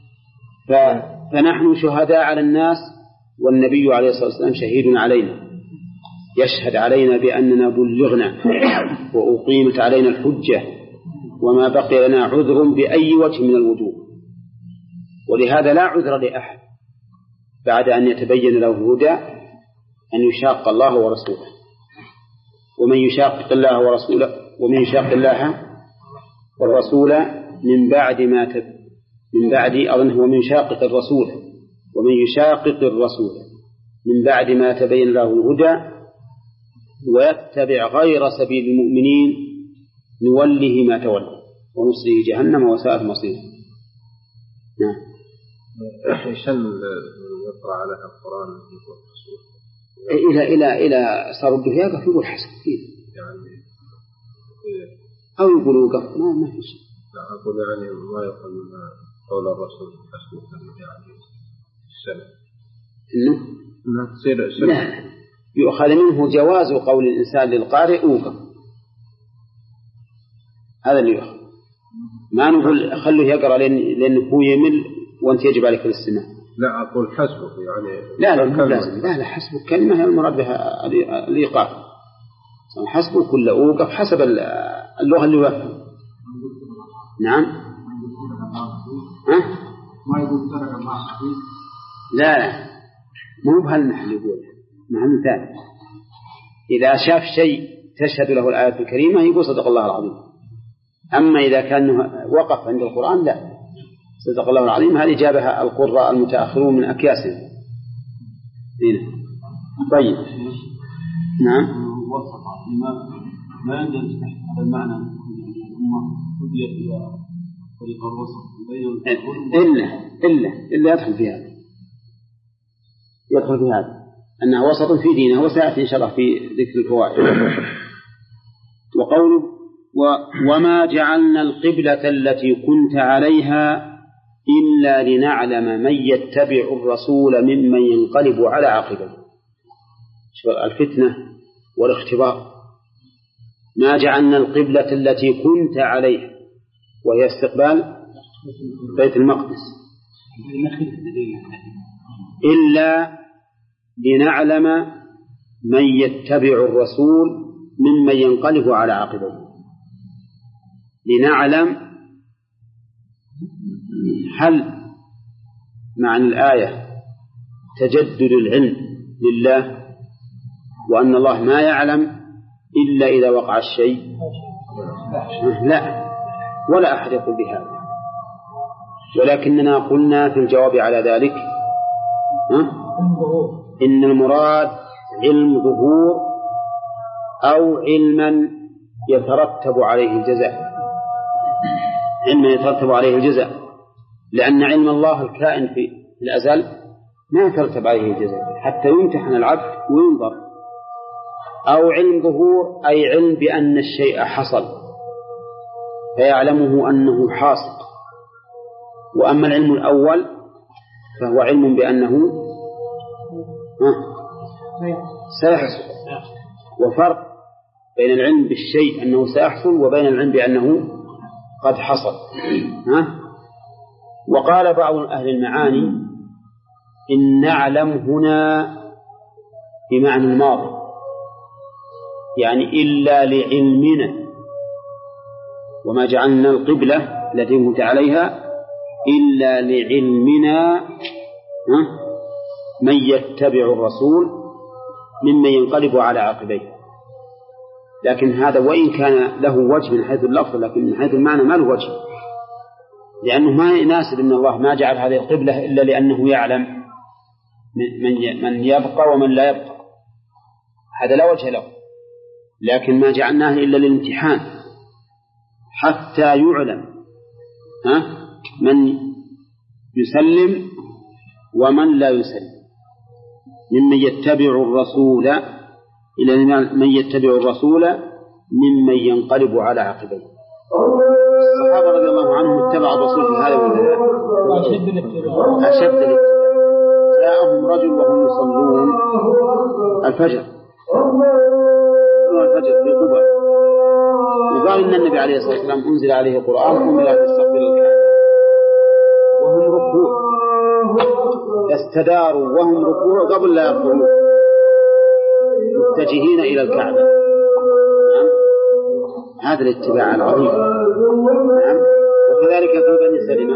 فنحن شهداء على الناس، والنبي عليه الصلاة والسلام شهيد علينا، يشهد علينا بأننا بلغنا وأقيمت علينا الحجة وما بقي لنا عذر بأي وجه من الوجوه. ولهذا لا عذر لأحد بعد أن يتبين له الهدى أن يشاق الله ورسوله. ومن يشاقق الله ورسوله ومن يشاقق الله والرسول من بعد ما تب من بعد أظنه ومن يشاقق الرسول ومن يشاقق الرسول من بعد ما تبين له الهدى ويتبع غير سبيل المؤمنين نوله ما تولى ونصله جهنم وساءت مصيره. نعم. عشان يقرأ على القرآن إلى إلى إلى صار بده يقف يقول حسب فيه يعني أو يقول وقف ما ما في شيء. لا أقول يعني ما يقول قول الرسول حسب يعني السنة إنه إنها تصير لا يؤخذ منه جواز قول الإنسان للقارئ وقف، هذا اللي يؤخذ. ما نقول خليه يقرأ لأن لأنه هو يمل وأنت يجب عليك الاستماع. لا أقول حسبه يعني لا لا لا لازم لا لا حسبه كلمة هي المراد بها الإيقاف. حسبه كل أوقف حسب اللغة اللي يفهم. نعم. ها؟ ما يقول ترك مع الحديث. لا مو بهالمحل يقول محل ثاني. إذا شاف شيء تشهد له الآية الكريمة يقول صدق الله العظيم. أما إذا كان وقف عند القرآن لا صدق الله العظيم. هذه جابها القراء المتأخرون من أكياسهم. هنا. طيب. نعم. وسط ما ما عندنا هذا المعنى الأمة تدير إلى طريق الوسط بين إلا إلا إلا يدخل في هذا يدخل في هذا أنها وسط في دينه وسيأتي إن شاء الله في ذكر الفوائد. وقوله وما جعلنا القبلة التي كنت عليها إلا لنعلم من يتبع الرسول ممن ينقلب على عقبه. الفتنة والاختبار. ما جعلنا القبلة التي كنت عليها وهي استقبال بيت المقدس إلا لنعلم من يتبع الرسول ممن ينقلب على عقبه. لنعلم هل معنى الآية تجدد العلم لله وأن الله ما يعلم إلا إذا وقع الشيء؟ لا ولا أحد يقول بهذا، ولكننا قلنا في الجواب على ذلك إن المراد علم ظهور أو علما يترتب عليه الجزاء. علما يترتب عليه الجزاء لأن علم الله الكائن في الأزل ما يترتب عليه الجزاء حتى يمتحن العبد وينظر. أو علم ظهور أي علم بأن الشيء حصل فيعلمه أنه حاصل. وأما العلم الأول فهو علم بأنه سيحصل. وفرق بين العلم بالشيء أنه سيحصل وبين العلم بأنه قد حصل. ها؟ وقال بعض أهل المعاني إن نعلم هنا بمعنى الماضي، يعني إلا لعلمنا وما جعلنا القبلة التي كنت عليها إلا لعلمنا من يتبع الرسول ممن ينقلب على عقبيه. لكن هذا وإن كان له وجه من حيث اللفظ، لكن من حيث المعنى ما له وجه، لأنه ما يناسب أن الله ما جعل هذه القبلة إلا لأنه يعلم من يبقى ومن لا يبقى، هذا لا وجه له. لكن ما جعلناه إلا للامتحان حتى يعلم ها من يسلم ومن لا يسلم، ممن يتبع الرسول إلى من يتبع الرسول ممن ينقلب على عقبيه. الصحابة رضي الله عنهم اتبعوا الرسول في هذا والذات أشد الاتباع. أشد الاتباع. جاءهم رجل وهم يصلون الفجر الفجر في قباء، وقال إن النبي عليه الصلاة والسلام أنزل عليه القرآن أمر أن يستغفر الكعبة، وهم ركوع استداروا وهم ركوع قبل لا يركعوا متجهين إلى الكعبة. نعم. هذا الاتباع العظيم. نعم. وكذلك في بني سلمة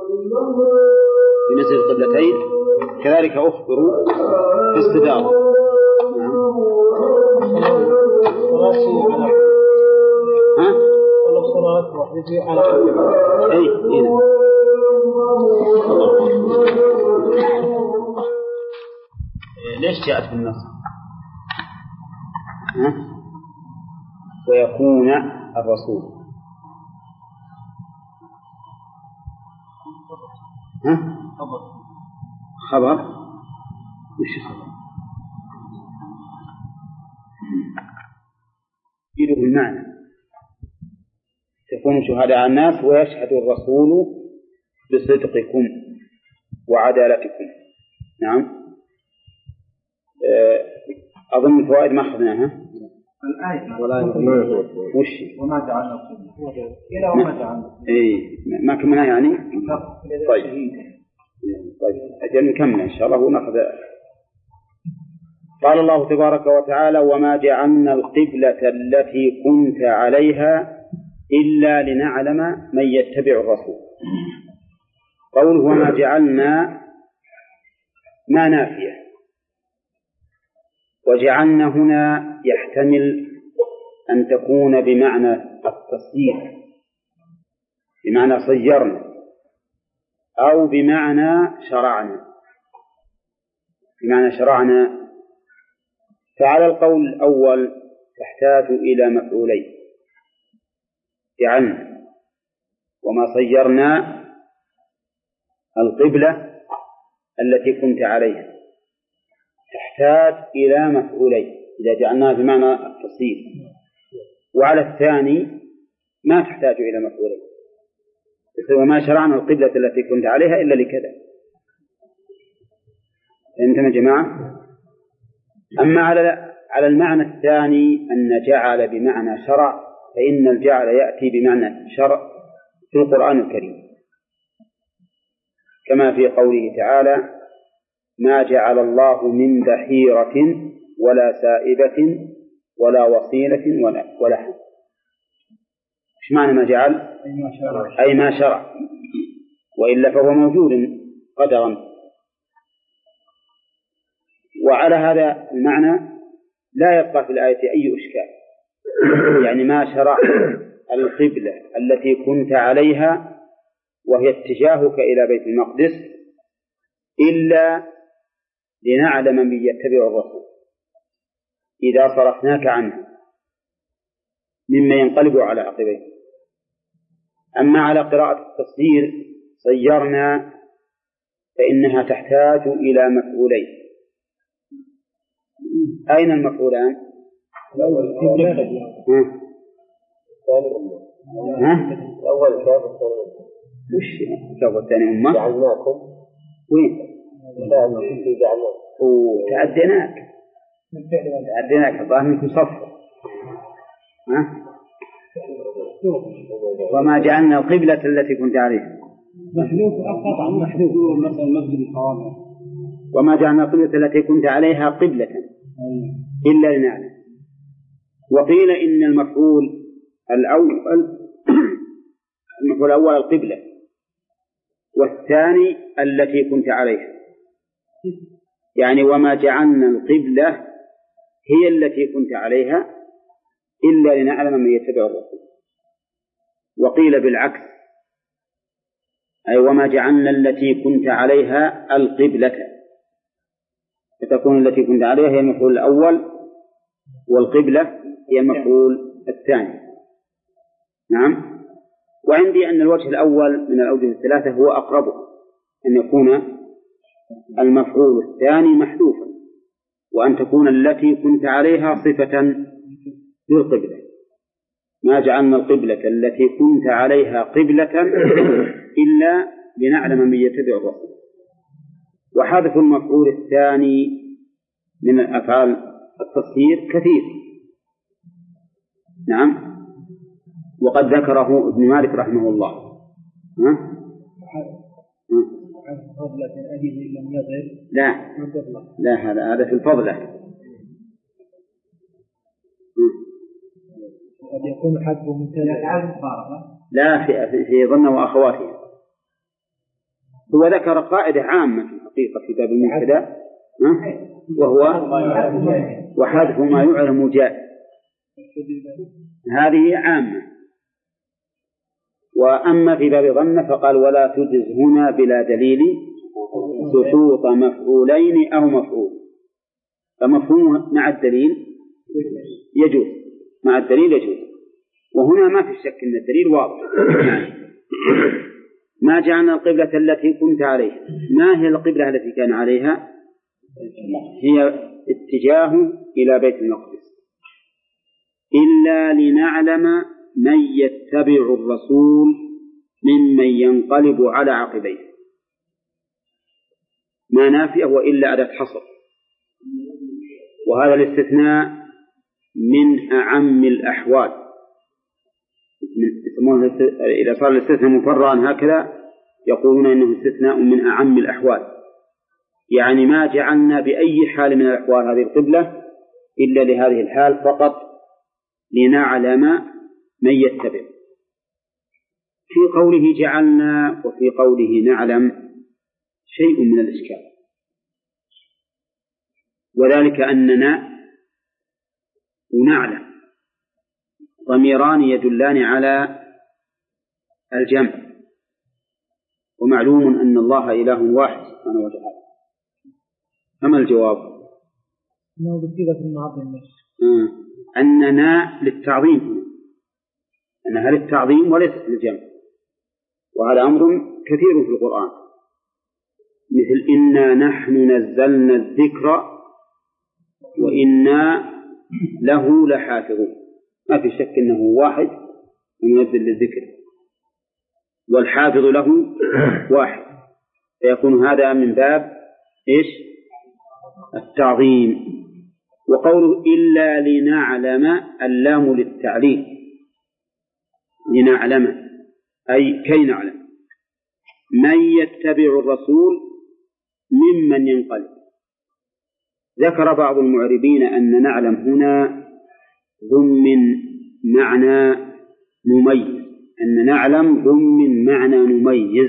في نزل القبلتين كذلك أخبروا في استداروا. نعم. ها؟ ولو صلاة واحدة على أي هنا. ليش جاءت بالنص؟ ها؟ ويكون الرسول ها؟ خبر وش خبر؟ يفيد بالمعنى تكونوا شهداء على الناس ويشهد الرسول بصدقكم وعدالتكم. نعم. أظن الفوائد ما أخذناها. الآية ولا وش وما جعلنا القبلة إلى وما جعلنا إيه ما كملنا يعني. طيب طيب أجل نكمل إن شاء الله ونأخذ. قال الله تبارك وتعالى وما جعلنا القبلة التي كنت عليها إلا لنعلم من يتبع الرسول. قوله وما جعلنا ما نافية، وجعلنا هنا يحتمل أن تكون بمعنى التصديق بمعنى صيرنا، أو بمعنى شرعنا بمعنى شرعنا. فعلى القول الأول تحتاج إلى مفعولين، جعلنا وما صيرنا القبلة التي كنت عليها تحتاج إلى مفعولين إذا جعلناها بمعنى التصير. وعلى الثاني ما تحتاج إلى مفعولين، وما شرعنا القبلة التي كنت عليها إلا لكذا. فهمتم يا جماعة؟ أما على على المعنى الثاني أن جعل بمعنى شرع، فإن الجعل يأتي بمعنى شرع في القرآن الكريم، كما في قوله تعالى ما جعل الله من بحيرة ولا سائبة ولا وصيلة ولا ولا حم. إيش معنى ما جعل؟ أي ما شرع، وإلا فهو موجود قدرا. وعلى هذا المعنى لا يبقى في الآية أي إشكال، يعني ما شرع القبلة التي كنت عليها وهي اتجاهك إلى بيت المقدس إلا لنعلم من يتبع الرسول إذا صرفناك عنه مما ينقلب على عقبيه. أما على قراءة التصدير صيرنا فإنها تحتاج إلى مفعولين. أين المفعولان؟ ها؟ الأول كاف الثاني وش كاف الثاني أمة؟ جعلناكم وين؟ جعلناكم وتعديناك تعديناك الله منكم صفر. ها؟ وما جعلنا القبلة التي كنت عليها محذوف أقطع عن محذوف مثل المسجد الحرام. وما جعلنا القبلة التي كنت عليها قبلة إلا لنعلم. وقيل إن المفعول الأول المفعول الأول القبلة، والثاني التي كنت عليها، يعني وما جعلنا القبلة هي التي كنت عليها إلا لنعلم من يتبع الرسول. وقيل بالعكس، أي وما جعلنا التي كنت عليها القبلة، فتكون التي كنت عليها هي المفعول الأول، والقبلة هي المفعول الثاني. نعم. وعندي أن الوجه الأول من الأوجه الثلاثة هو أقربها، أن يكون المفعول الثاني محذوفا، وأن تكون التي كنت عليها صفة للقبلة. ما جعلنا القبلة التي كنت عليها قبلة إلا لنعلم من يتبع الرسول. وحذف المفعول الثاني من الأفعال التصدير كثير. نعم. وقد ذكره ابن مالك رحمه الله. ها؟ لا لا هذا هذا في الفضلة. قد يكون حذفه مبتدأ. لا في في ظن وأخواتها. هو ذكر قاعدة عامة في الحقيقة في باب المبتدأ، وهو وحذف ما يعلم جائز. هذه عامة. وأما في باب ظن فقال ولا تجز هنا بلا دليل سقوط مفعولين أو مفعول، فمفهوم مع الدليل يجوز، مع الدليل يجوز. وهنا ما في شك أن الدليل واضح. ما جعلنا القبلة التي كنت عليها. ما هي القبلة التي كان عليها؟ هي اتجاه إلى بيت المقدس، إلا لنعلم من يتبع الرسول ممن ينقلب على عقبيه. ما نافية وإلا أداة حصر، وهذا الاستثناء من أعم الأحوال. إذا صار الاستثناء مفرعا هكذا يقولون إنه استثناء من أعم الأحوال، يعني ما جعلنا بأي حال من الأحوال هذه القبلة إلا لهذه الحال فقط، لنعلم من يتبع. في قوله جعلنا وفي قوله نعلم شيء من الإشكال، وذلك أننا ونعلم ضميران يدلان على الجمع، ومعلوم أن الله إله واحد سبحانه وتعالى. فما الجواب؟ أنه بصيغة المعظم أننا للتعظيم، أنها للتعظيم وليست للجمع، وهذا أمر كثير في القرآن، مثل إنا نحن نزلنا الذكر وإنا له لحافظون. ما في شك أنه واحد ينزل للذكر والحافظ له واحد، فيكون هذا من باب إيش؟ التعظيم. وقوله إلا لنعلم اللام للتعليم، لنعلم أي كي نعلم من يتبع الرسول ممن ينقلب. ذكر بعض المعربين أن نعلم هنا ضمن معنى نميز، أن نعلم ضمن معنى نميز،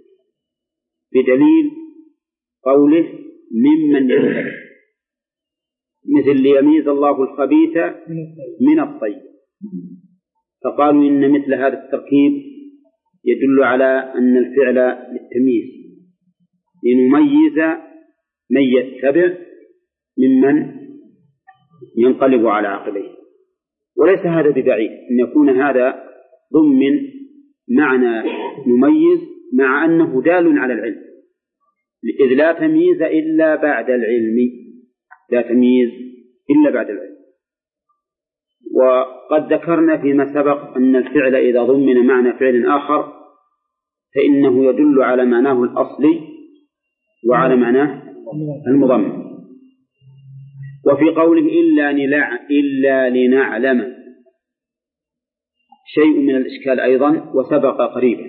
بدليل قوله ممن ينقلب، مثل ليميز الله الخبيث من الطيب، فقالوا إن مثل هذا التركيب يدل على أن الفعل للتمييز، لنميز من يتبع ممن ينقلب على عقبيه. وليس هذا ببعيد أن يكون هذا ضمن معنى نميز، مع أنه دال على العلم، إذ لا تمييز إلا بعد العلم، لا تمييز إلا بعد العلم. وقد ذكرنا فيما سبق أن الفعل إذا ضمن معنى فعل آخر فإنه يدل على معناه الأصلي وعلى معناه المضمن. وفي قوله إلا, إلا لنعلم شيء من الإشكال أيضا وسبق قريبا،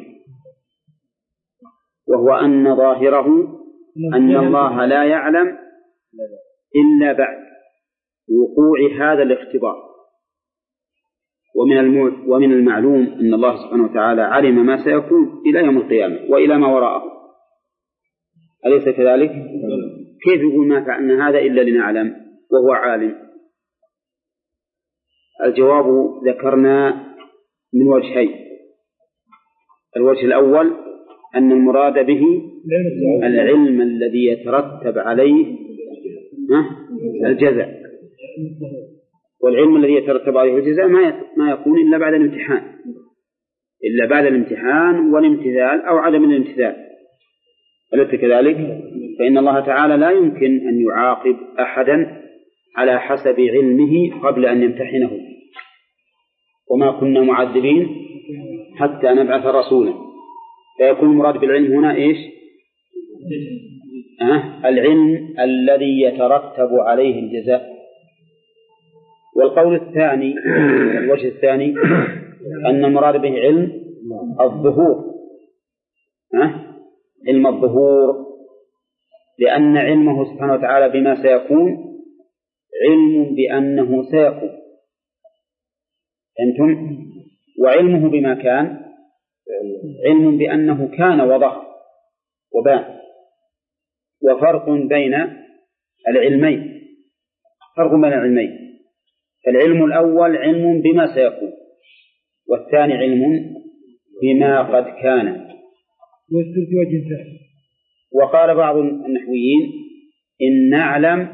وهو أن ظاهره أن الله لا يعلم إلا بعد وقوع هذا الاختبار، ومن ومن المعلوم أن الله سبحانه وتعالى علم ما سيكون إلى يوم القيامة وإلى ما وراءه، أليس كذلك؟ كيف يقول ما فعلنا هذا إلا لنعلم وهو عالم؟ الجواب ذكرنا من وجهين. الوجه الأول أن المراد به العلم الذي يترتب عليه الجزاء، والعلم الذي يترتب عليه الجزاء ما يكون إلا بعد الامتحان، إلا بعد الامتحان والامتثال أو عدم الامتثال، أليس كذلك؟ فإن الله تعالى لا يمكن أن يعاقب أحدا على حسب علمه قبل أن يمتحنه، وما كنا معذبين حتى نبعث رسولا. فيكون المراد بالعلم هنا إيش؟ أه؟ العلم الذي يترتب عليه الجزاء. والقول الثاني، الوجه الثاني، أن المراد به علم الظهور، أه؟ علم الظهور، لأن علمه سبحانه وتعالى بما سيكون علم بأنه سيكون، أنتم؟ وعلمه بما كان علم بأنه كان وظهر وبان. وفرق بين العلمين، فرق بين العلمين، فالعلم الأول علم بما سيكون، والثاني علم بما قد كان. وقال بعض النحويين إن نعلم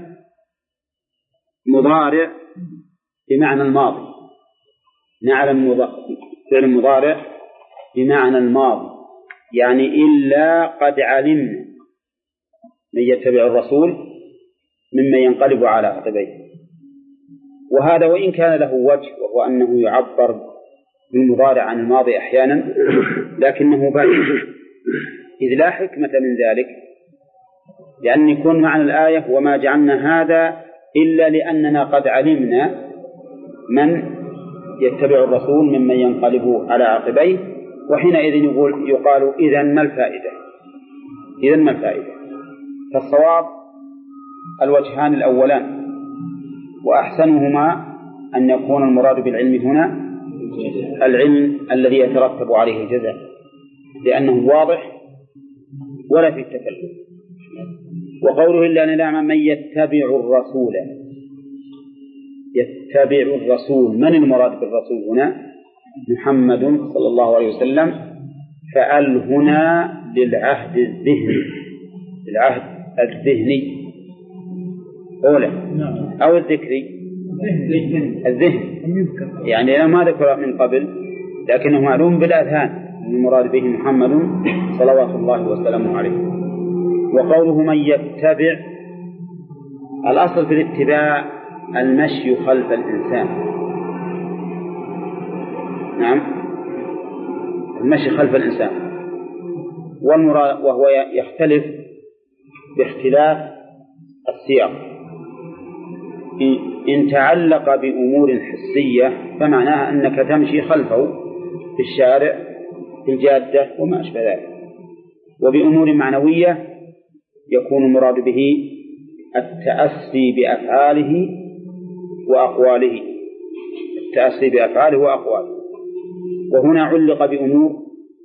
مضارع بمعنى الماضي، نعلم فعل مضارع بمعنى الماضي، يعني إلا قد علمنا من يتبع الرسول ممن ينقلب على عقبيه. وهذا وإن كان له وجه، وهو أنه يعبر بالمضارع عن الماضي أحيانا، لكنه بعيد، إذ لا حكمة من ذلك، لأن يكون معنى الآية وما جعلنا هذا إلا لأننا قد علمنا من يتبع الرسول ممن ينقلب على عقبيه، وحينئذ يقول يقال إذن ما الفائدة؟ إذن ما الفائدة؟ فالصواب الوجهان الأولان، وأحسنهما أن يكون المراد بالعلم هنا العلم الذي يترتب عليه الجزاء، لأنه واضح ولا في التكلم. وقوله إلا أن نعلم من يتبع الرسول، يتبع الرسول، من المراد بالرسول هنا؟ محمد صلى الله عليه وسلم. فأل هنا للعهد الذهني، للعهد الذهني أولا أو الذكري؟ الذهن، يعني ما ذكر من قبل لكنه معلوم بالأذهان، المراد به محمد صلوات الله وسلامه عليه. وقوله من يتبع، الأصل في الاتباع المشي خلف الإنسان، نعم، المشي خلف الإنسان، والمراد وهو يختلف باختلاف السياق. إن تعلق بأمور حسية فمعناها أنك تمشي خلفه في الشارع في الجادة وما أشبه ذلك. وبأمور معنوية يكون المراد به التأسي بأفعاله وأقواله، التأسي بأفعاله وأقواله. وهنا علق بأمور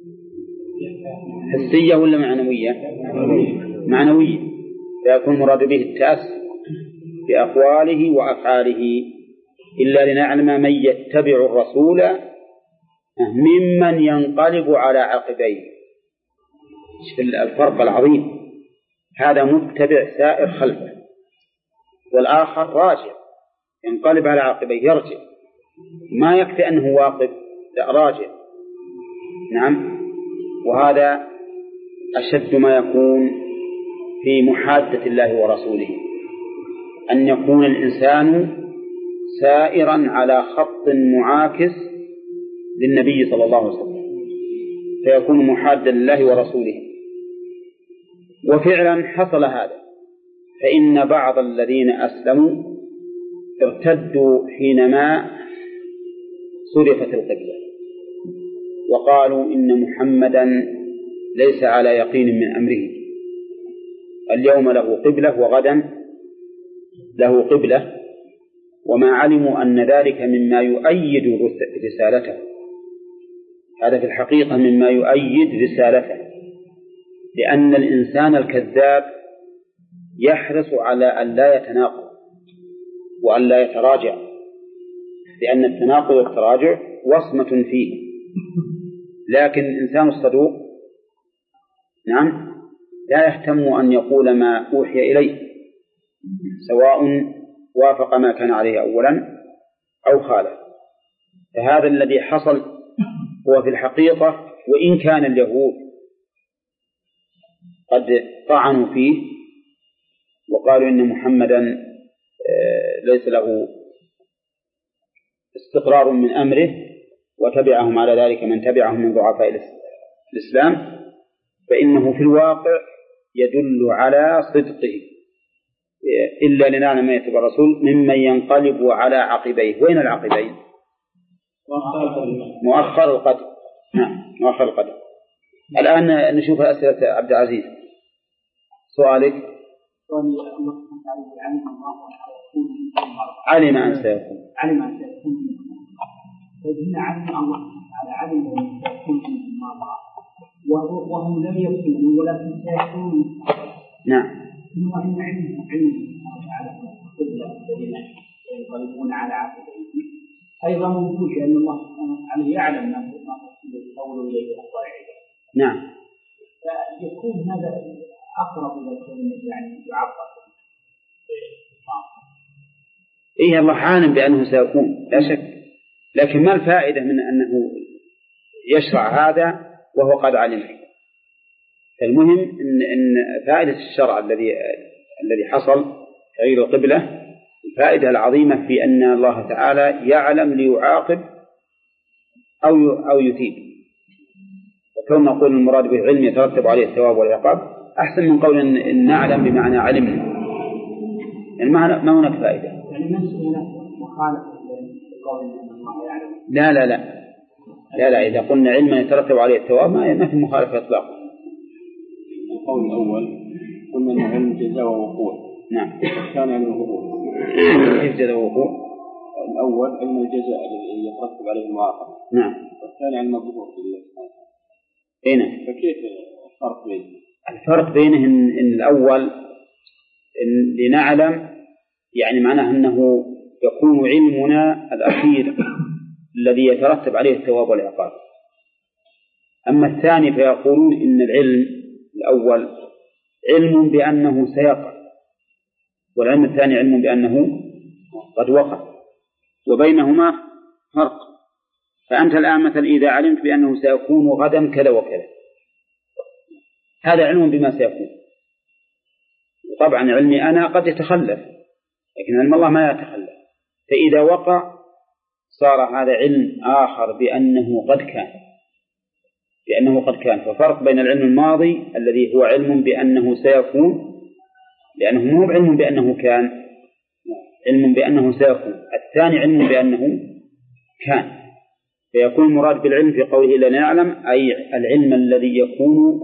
حسية ولا معنوية؟ معنوية، فيكون المراد به التأسي بأقواله وأفعاله. إلا لنعلم من يتبع الرسول ممن ينقلب على عقبيه. الفرق العظيم، هذا متبع سائر خلفه، والآخر راجع ينقلب على عقبيه، يرجع، ما يكفي أنه واقف، لا راجع. نعم. وهذا أشد ما يكون في محادة الله ورسوله، أن يكون الإنسان سائرا على خط معاكس للنبي صلى الله عليه وسلم، فيكون محادا لله ورسوله. وفعلا حصل هذا، فإن بعض الذين أسلموا ارتدوا حينما صرفت القبلة، وقالوا إن محمدا ليس على يقين من أمره، اليوم له قبلة وغدا له قبلة، وما علموا أن ذلك مما يؤيد رسالته. هذا في الحقيقة مما يؤيد رسالته، لأن الإنسان الكذاب يحرص على أن لا يتناقض وأن لا يتراجع، لأن التناقض والتراجع وصمة فيه. لكن الإنسان الصدوق نعم لا يهتم أن يقول ما أوحي إليه، سواء وافق ما كان عليه أولا أو خالف. فهذا الذي حصل هو في الحقيقة، وإن كان اليهود قد طعنوا فيه وقالوا إن محمدا ليس له استقرار من أمره وتبعهم على ذلك من تبعهم من ضعفاء الإسلام، فإنه في الواقع يدل على صدقه، إلا لنعلم ما يتبع الرسول ممن ينقلب على عقبيه. وين العقبين؟ مؤخر القدر. نعم مؤخر القدر. الآن نشوف أسئلة عبد العزيز. سؤالك؟ علم أن سيكون. علم أن سيكون. فهنا علم الله على علم أن سيكون في الماضي، وهم لم يكونوا ولكن سيكون. نعم. ثم إن علمهم علم على كل الذين ينقلبون على عقبيهم أيضا موجود، لأن الله سبحانه وتعالى يعلم ما يقول إليه الضائعين. نعم. فيكون هذا أقرب إلى كلمة يعني يعبر. إيه الله عالم بأنه سيكون لا شك، لكن ما الفائدة من أنه يشرع هذا وهو قد علمه؟ فالمهم إن إن فائدة الشرع الذي الذي حصل تغيير القبلة، الفائدة العظيمة في أن الله تعالى يعلم ليعاقب أو أو يثيب. وكون نقول المراد به علم يترتب عليه الثواب والعقاب أحسن من قول إن نعلم بمعنى علمنا، يعني ما هناك فائدة. يعني من سنة مخالفة لقول إن الله يعلم. لا لا لا لا لا إذا قلنا علما يترتب عليه الثواب ما في مخالفة إطلاقا. القول الأول قلنا أن علم جزاء ووقوع. نعم. كان علم الوقوع. كيف جزاء ووقوع؟ الأول علم الجزاء الذي يترتب عليه المعاقبة. نعم. والثاني علم الظهور في الله سبحانه. أين؟ فكيف الفرق بينه؟ الفرق بينه إن, إن الأول إن لنعلم يعني معناه أنه يكون علمنا الأخير الذي يترتب عليه الثواب والعقاب. أما الثاني فيقولون إن العلم الأول علم بأنه سيقع، والعلم الثاني علم بأنه قد وقع، وبينهما فرق. فأنت الآن مثلا إذا علمت بأنه سيكون غدا كذا وكذا، هذا علم بما سيكون. طبعا علمي أنا قد يتخلف، لكن علم الله ما يتخلف. فإذا وقع صار هذا علم آخر بأنه قد كان بأنه قد كان ففرق بين العلم الماضي الذي هو علم بأنه سيكون، لأنه مو علم بأنه كان، علم بأنه سيكون. الثاني علم بأنه كان، فيكون المراد بالعلم في قوله إلا نعلم أي العلم الذي يكون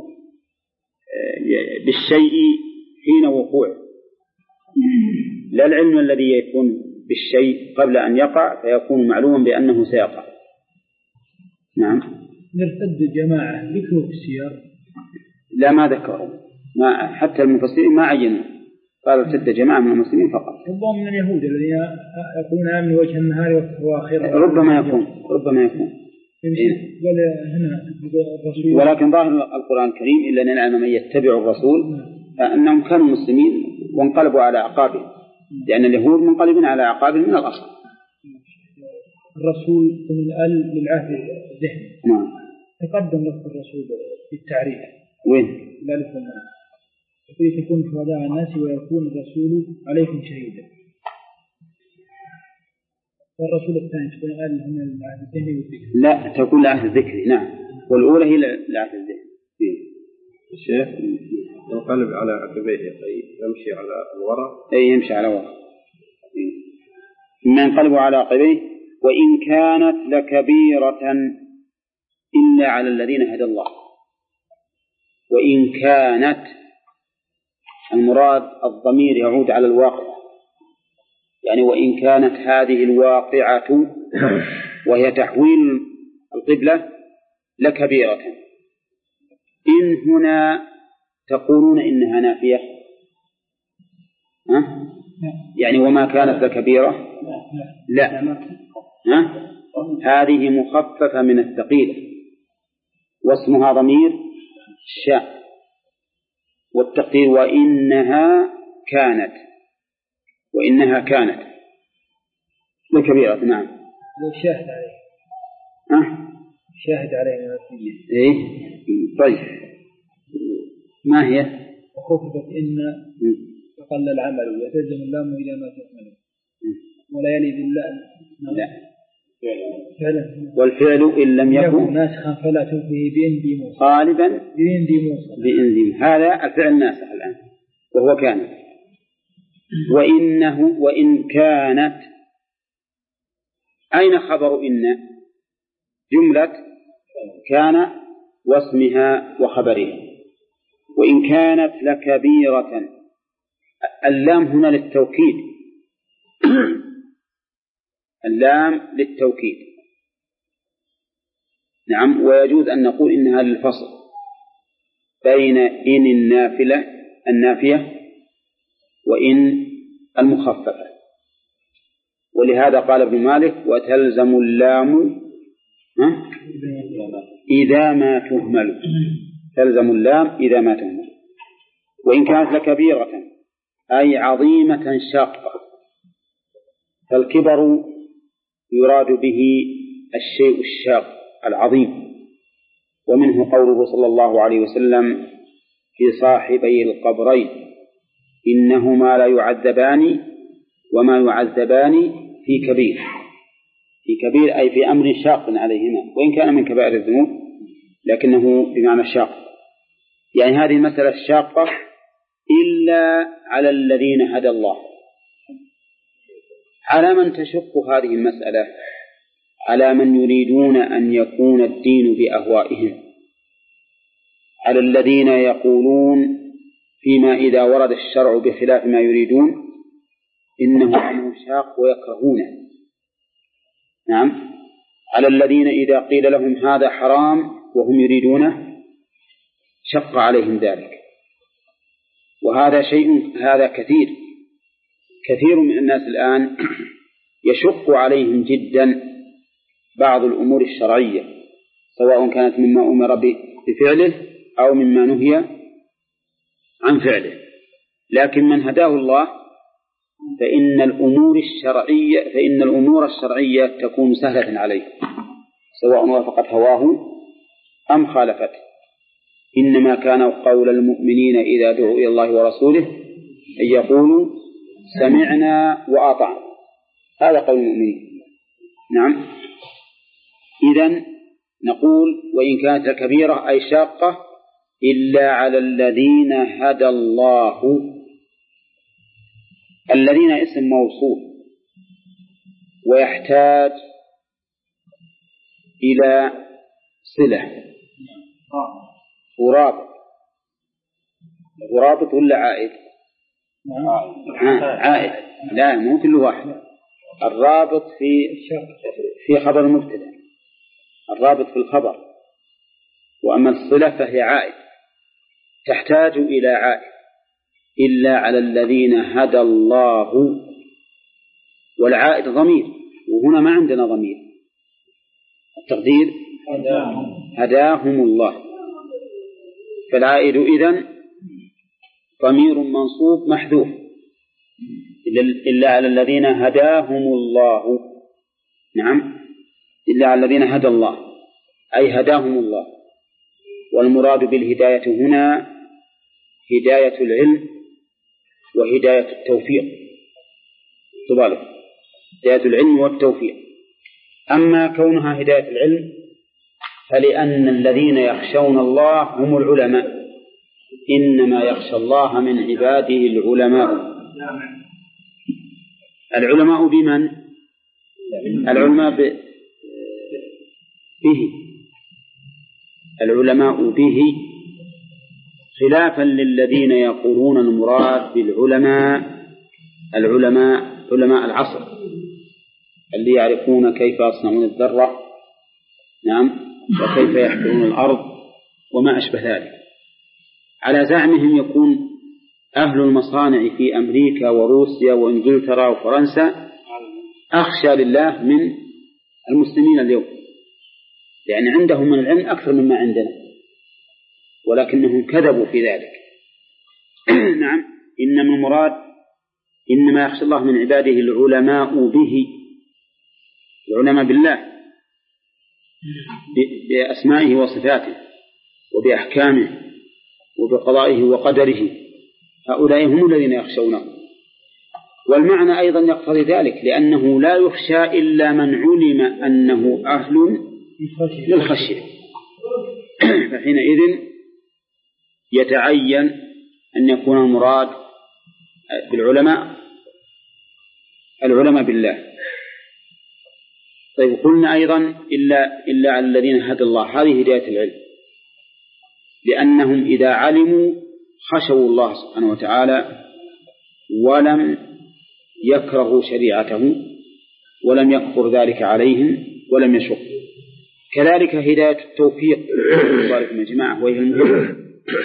بالشيء حين وقوعه، لا العلم الذي يكون بالشيء قبل أن يقع فيكون معلوما بأنه سيقع. نعم. نرتد جماعة ذكروا في السير؟ لا ما ذكروا، ما حتى المفسرين ما عينوا، قال ارتد جماعة من المسلمين فقط. ربما من اليهود الذين يقولون آمن وجه النهار وآخره. ربما يكون ربما يكون قال هنا الرسول. ولكن ظاهر القرآن الكريم إلا أن نعلم من يتبع الرسول أنهم كانوا مسلمين وانقلبوا على أعقابهم، لأن اليهود منقلبين على أعقابهم من الأصل. الرسول من ال للعهد الذهني. نعم. تقدم لفظ الرسول في التعريف. وين؟ لا لفظ الناس. كيف يكون شهداء الناس ويكون الرسول عليكم شهيدا. والرسول الثاني تكون ال من العهد الذهني والذكري. لا تكون العهد الذكري. نعم. والأولى هي العهد الذهني. الشيخ ينقلب على عقبيه يمشي على الوراء. أي يمشي على وراء. ما ينقلب على عقبيه وإن كانت لكبيرة إلا على الذين هدى الله. وإن كانت المراد الضمير يعود على الواقع، يعني وإن كانت هذه الواقعة وهي تحويل القبلة لكبيرة. إن هنا تقولون إنها نافية، ها؟ يعني وما كانت لكبيرة، لا، ها؟ هذه مخففة من الثقيلة واسمها ضمير شاء، والتقدير وإنها كانت، وإنها كانت لكبيرة. نعم. شاهد عليه. ها؟ شاهد عليه من الدنيا. إيه. طيب ما هي؟ وخففت إن فقل العمل ويتلزم اللام إلى ما تكمل ولا يلي بالله. لا. فعلا. والفعل إن لم يكن ناسخا فلا تنفيه بإن دي موسى غالبا بإن دي موسى بإن دي. هذا الفعل ناسخ الآن وهو كان. وإنه وإن كانت، أين خبر إن؟ جملة كان واسمها وخبرها. وإن كانت لكبيرة، اللام هنا للتوكيد اللام للتوكيد. نعم. ويجوز أن نقول إنها للفصل بين إن النافلة النافية وإن المخففة. ولهذا قال ابن مالك وتلزم اللام إذا ما تهمل، تلزم اللام إذا ما تهمل. وإن كانت لكبيرة أي عظيمة شاقة، فالكبر يراد به الشيء الشاق العظيم. ومنه قوله صلى الله عليه وسلم في صاحبي القبرين إنهما لا يعذبان وما يعذبان في كبير. في كبير أي في أمر شاق عليهما، وإن كان من كبائر الذنوب لكنه بمعنى شاق. يعني هذه المسألة الشاقة إلا على الذين هدى الله. على من تشق هذه المسألة؟ على من يريدون أن يكون الدين بأهوائهم، على الذين يقولون فيما إذا ورد الشرع بخلاف ما يريدون إنه أمر شاق ويكرهونه. نعم. على الذين إذا قيل لهم هذا حرام وهم يريدونه شق عليهم ذلك. وهذا شيء هذا كثير كثير من الناس الآن يشق عليهم جدا بعض الأمور الشرعية، سواء كانت مما أمر بفعله أو مما نهي عن فعله. لكن من هداه الله فإن الأمور الشرعية فإن الأمور الشرعية تكون سهلة عليه، سواء وافقت هواه أم خالفته. إنما كان قول المؤمنين إذا دعوا إلى الله ورسوله أن يقولوا سمعنا وأطعنا، هذا قول المؤمنين. نعم. إذن نقول وإن كانت كبيرة أي شاقة إلا على الذين هدى الله. الذين اسم موصول ويحتاج إلى صلة ورابط. ورابط ولا عائد؟ عائد. لا، مو كل واحد. الرابط في في خبر المبتدأ، الرابط في الخبر. وأما الصلة فهي عائد، تحتاج إلى عائد. إلا على الذين هدى الله، والعائد ضمير، وهنا ما عندنا ضمير. التقدير هداهم الله، فالعائد إذن ضمير منصوب محذوف. إلا على الذين هداهم الله. نعم. إلا على الذين هدى الله أي هداهم الله. والمراد بالهداية هنا هداية العلم وهداية التوفيق. تبالغ هداية العلم والتوفيق. أما كونها هداية العلم فلأن الذين يخشون الله هم العلماء، إنما يخشى الله من عباده العلماء. العلماء بمن؟ العلماء به العلماء به خلافا للذين يقولون المراد بالعلماء العلماء علماء العصر اللي يعرفون كيف يصنعون الذرة، نعم، وكيف يحفرون الأرض وما أشبه ذلك. على زعمهم يكون أهل المصانع في أمريكا وروسيا وإنجلترا وفرنسا أخشى لله من المسلمين اليوم، لأن عندهم من العلم أكثر مما عندنا، ولكنهم كذبوا في ذلك. نعم، إنما المراد إنما يخشى الله من عباده العلماء به، العلماء بالله بأسمائه وصفاته وبأحكامه وبقضائه وقدره، هؤلاء هم الذين يخشونه. والمعنى أيضا يقتضي ذلك، لأنه لا يخشى إلا من علم أنه أهل للخشية، فحينئذ يتعين أن يكون المراد بالعلماء العلماء بالله. طيب، قلنا أيضا إلا, إلا على الذين هدى الله، هذه هداية العلم، لأنهم إذا علموا خشوا الله سبحانه وتعالى ولم يكرهوا شريعته ولم يكفر ذلك عليهم ولم يشق. كذلك هداية التوفيق يا جماعة، وهي المهمة.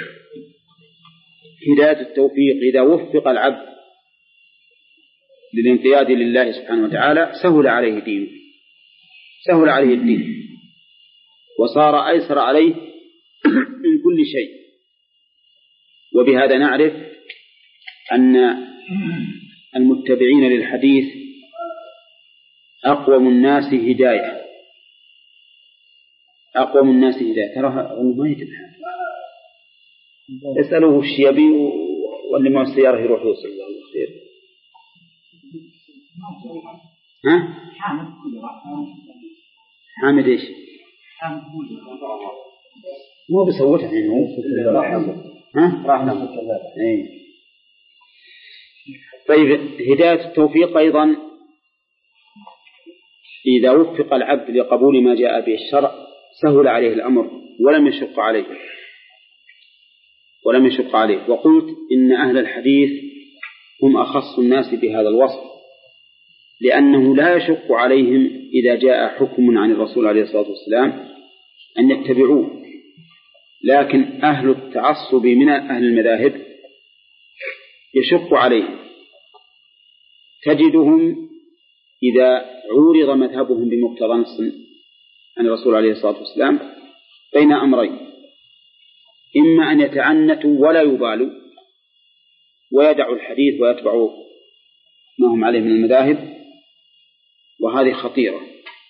هداية التوفيق إذا وفق العبد للانقياد لله سبحانه وتعالى سهل عليه دينه، سهل عليه الدين وصار أيسر عليه من كل شيء. وبهذا نعرف أن المتبعين للحديث أقوم الناس هداية، أقوم الناس هداية. ترى ما يتبع، اسألوه الشيبي واللي ما السيارة يروح يوصل الله خير. ها؟ حامد إيش؟ مو بصوتها يعني هو. ها؟ راح ناخذ كذا. إيه. طيب، هداية التوفيق أيضا إذا وفق العبد لقبول ما جاء به الشرع سهل عليه الأمر ولم يشق عليه ولم يشق عليه. وقلت إن أهل الحديث هم أخص الناس بهذا الوصف، لأنه لا يشق عليهم إذا جاء حكم عن الرسول عليه الصلاة والسلام أن يتبعوه. لكن أهل التعصب من أهل المذاهب يشق عليهم، تجدهم إذا عورض مذهبهم بمقتضى نص عن الرسول عليه الصلاة والسلام بين أمرين: إما أن يتعنتوا ولا يبالوا ويدعوا الحديث ويتبعوا ما هم عليه من المذاهب، وهذه خطيرة،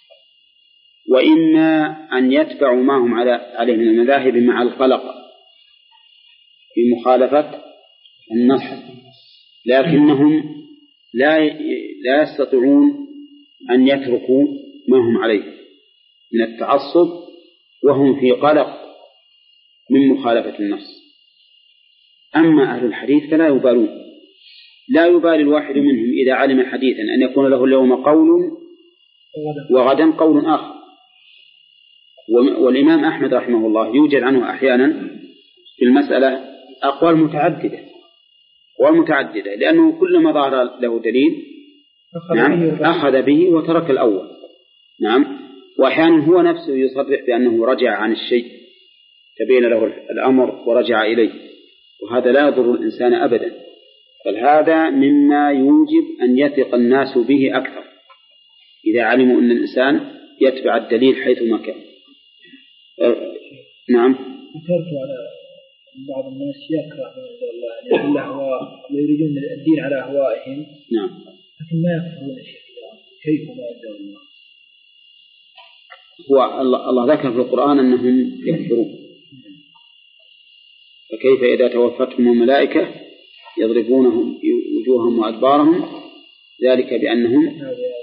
وإما أن يتبعوا ما هم عليه من المذاهب مع القلق في مخالفة النص، لكنهم لا لا يستطيعون أن يتركوا ما هم عليه من التعصب وهم في قلق من مخالفة النص. أما أهل الحديث فلا يبالون، لا يبالي الواحد منهم إذا علم حديثا أن يكون له اليوم قول وغدا قول آخر. والإمام أحمد رحمه الله يوجد عنه أحيانا في المسألة أقوال متعددة ومتعددة، لأنه كلما ظهر له دليل نعم أخذ به وترك الأول. نعم، وأحيانا هو نفسه يصرح بأنه رجع عن الشيء تبين له الأمر ورجع إليه، وهذا لا يضر الإنسان أبدا، بل هذا مما يوجب أن يثق الناس به أكثر إذا علموا أن الإنسان يتبع الدليل حيثما كان. أه نعم. ذكرت على بعض الناس يكره الله يعني الأهواء ويريدون الدين على أهوائهم. نعم. لكن ما يكفرون شيء، كيف ما يدعون الله؟ هو الله ذكر في القرآن أنهم يكفرون، فكيف إذا توفتهم الملائكة يضربونهم وجوههم وأدبارهم ذلك بأنهم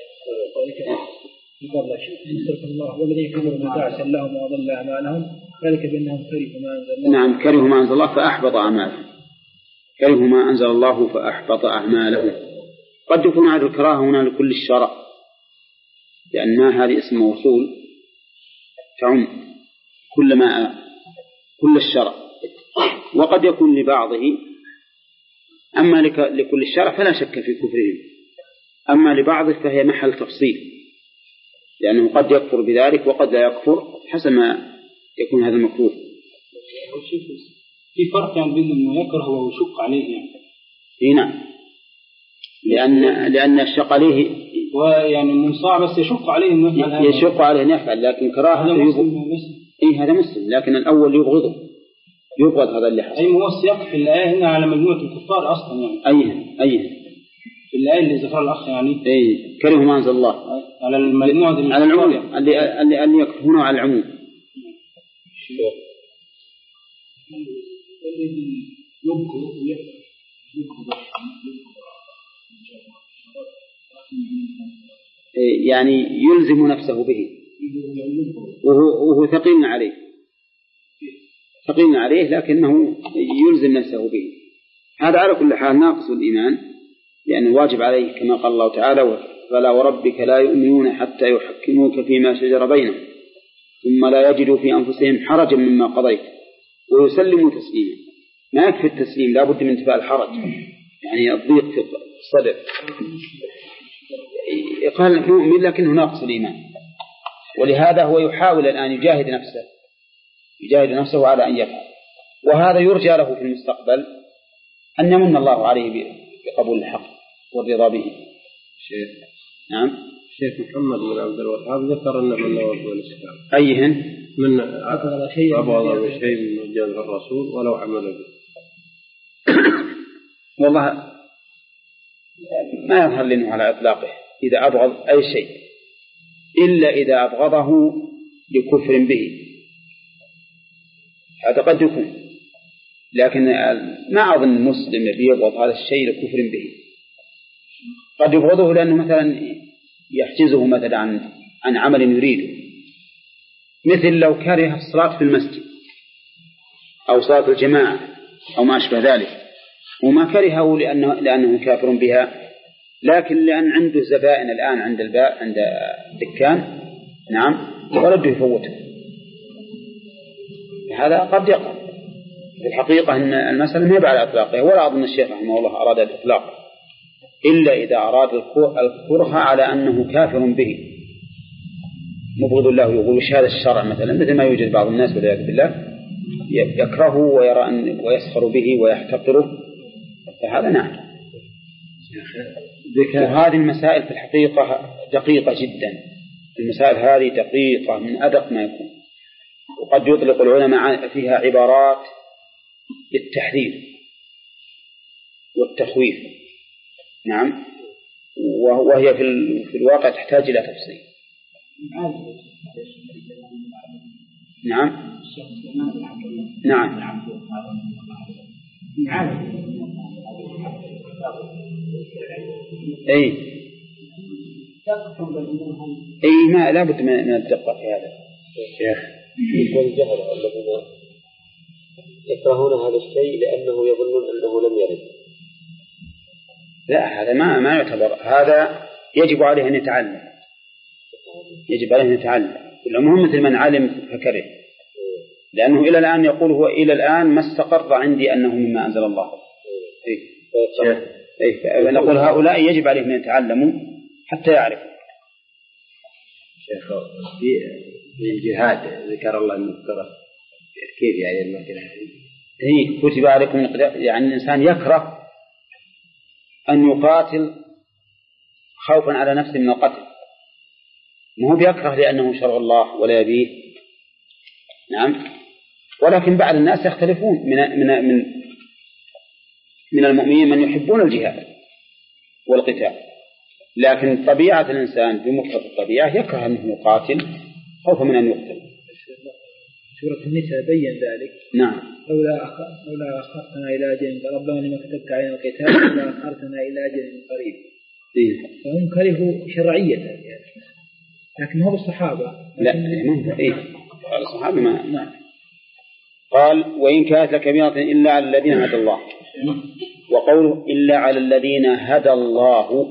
الله والذين كفروا متاعسا لهم وأضل أعمالهم ذلك بأنهم كرهوا ما أنزل الله. نعم، كرهوا ما أنزل الله فأحبط أعمالهم، كرهوا ما أنزل الله فأحبط أعمالهم. قد يكون هذه الكراهة هنا لكل الشرع، لأن ما هذه اسم موصول تعم كل ما كل الشرع، وقد يكون لبعضه. أما لكل الشرع فلا شك في كفرهم، أما لبعضه فهي محل تفصيل، لأنه قد يكفر بذلك وقد لا يكفر حسب ما يكون هذا المكروه. في فرق يعني بين أنه يكره ويشق عليه يعني. إيه نعم، لأن لأن الشق عليه ويعني من صعب بس يشق عليه إنه يفعل هذا. يشق عليه أن يفعل، لكن كراهة يبغض. إيه هذا مسلم، لكن الأول يبغضه، يبغض هذا اللي حصل. أي موصيك في الآية هنا على مجموعة الكفار أصلا يعني. أيه أيه في الآية اللي ذكرها الأخ يعني. إيه كره ما أنزل الله على المجموعة على العموم اللي اللي اللي يكفرون على العموم. يعني يلزم نفسه به وهو, وهو ثقيل عليه ثقيل عليه لكنه يلزم نفسه به. هذا على كل حال ناقص الإيمان، لأنه واجب عليه كما قال الله تعالى: فلا وربك لا يؤمنون حتى يحكموك فيما شجر بينهم ثم لا يجدوا في أنفسهم حرجا مما قضيت ويسلموا تسليما. ما يكفي التسليم، لا بد من انتفاء الحرج، يعني الضيق في الصدر. قال المؤمن لكنه ناقص الإيمان، ولهذا هو يحاول الآن يجاهد نفسه يجاهد نفسه على أن يفعل، وهذا يرجى له في المستقبل أن يمن الله عليه بقبول الحق والرضا به. شيخ نعم. شيخ محمد بن عبد الوهاب ذكر أن من نواب الإسلام أيهن من أبغض شيء أبغض شيء من جانب الرسول ولو عمل به. والله ما يظهر لنا على إطلاقه إذا أبغض أي شيء إلا إذا أبغضه لكفر به، هذا قد يكون، لكن ما أظن مسلم يبغض هذا الشيء لكفر به. قد يبغضه لأنه مثلا يحجزه مثلا عن عن عمل يريده، مثل لو كره الصلاة في المسجد أو صلاة الجماعة أو ما أشبه ذلك، وما كرهه لأنه لأنه كافر بها، لكن لأن عنده زبائن الآن عند الباء عند الدكان نعم ورده يفوته، هذا قد يقع. في الحقيقة أن المسألة ما على إطلاقها، ولا أظن الشيخ رحمه الله أراد الإطلاق إلا إذا أراد الكره على أنه كافر به مبغض الله، يقول وش هذا الشرع مثلا، مثل ما يوجد بعض الناس والعياذ بالله يكرهه ويرى أن ويسخر به ويحتقره، فهذا نعم. وهذه المسائل في الحقيقة دقيقة جدا، المسائل هذه دقيقة من أدق ما يكون، وقد يطلق العلماء فيها عبارات للتحذير والتخويف نعم، وهي في الواقع تحتاج إلى تفصيل. نعم نعم أي أي ما لا بد من الدقة في هذا يا أخي. يكون الجهل الذين يكرهون هذا الشيء لأنه يظنون أنه لم يرد، لا هذا ما ما يعتبر، هذا يجب عليه أن يتعلم، يجب عليه أن يتعلم. العموم مثل من علم فكره، لأنه إلى الآن يقول هو إلى الآن ما استقر عندي أنه مما أنزل الله. إيه إيه نقول هؤلاء يجب عليهم أن يتعلموا حتى يعرفوا. شيخ في الجهاد ذكر الله المذكرة كيف يعني المكان هذه؟ هي كتب عليكم يعني الإنسان يكره أن يقاتل خوفا على نفسه من القتل، ما هو بيكره لأنه شرع الله ولا يبيه نعم، ولكن بعض الناس يختلفون من من من من المؤمنين من يحبون الجهاد والقتال، لكن طبيعة الإنسان بمقتضى الطبيعة يكره أنه يقاتل خوفا من أن يقتل. سورة النساء بين ذلك. نعم. لولا أخ... لولا أخرتنا إلى أجل ربنا لما كتبت علينا القتال لولا أخرتنا إلى أجل قريب. إيه. فهم كرهوا شرعية يعني. لكن هو الصحابة. لا ما إيه. الصحابة ما نعم. قال وإن كانت لكبيرة إلا على الذين هدى الله، وقوله إلا على الذين هدى الله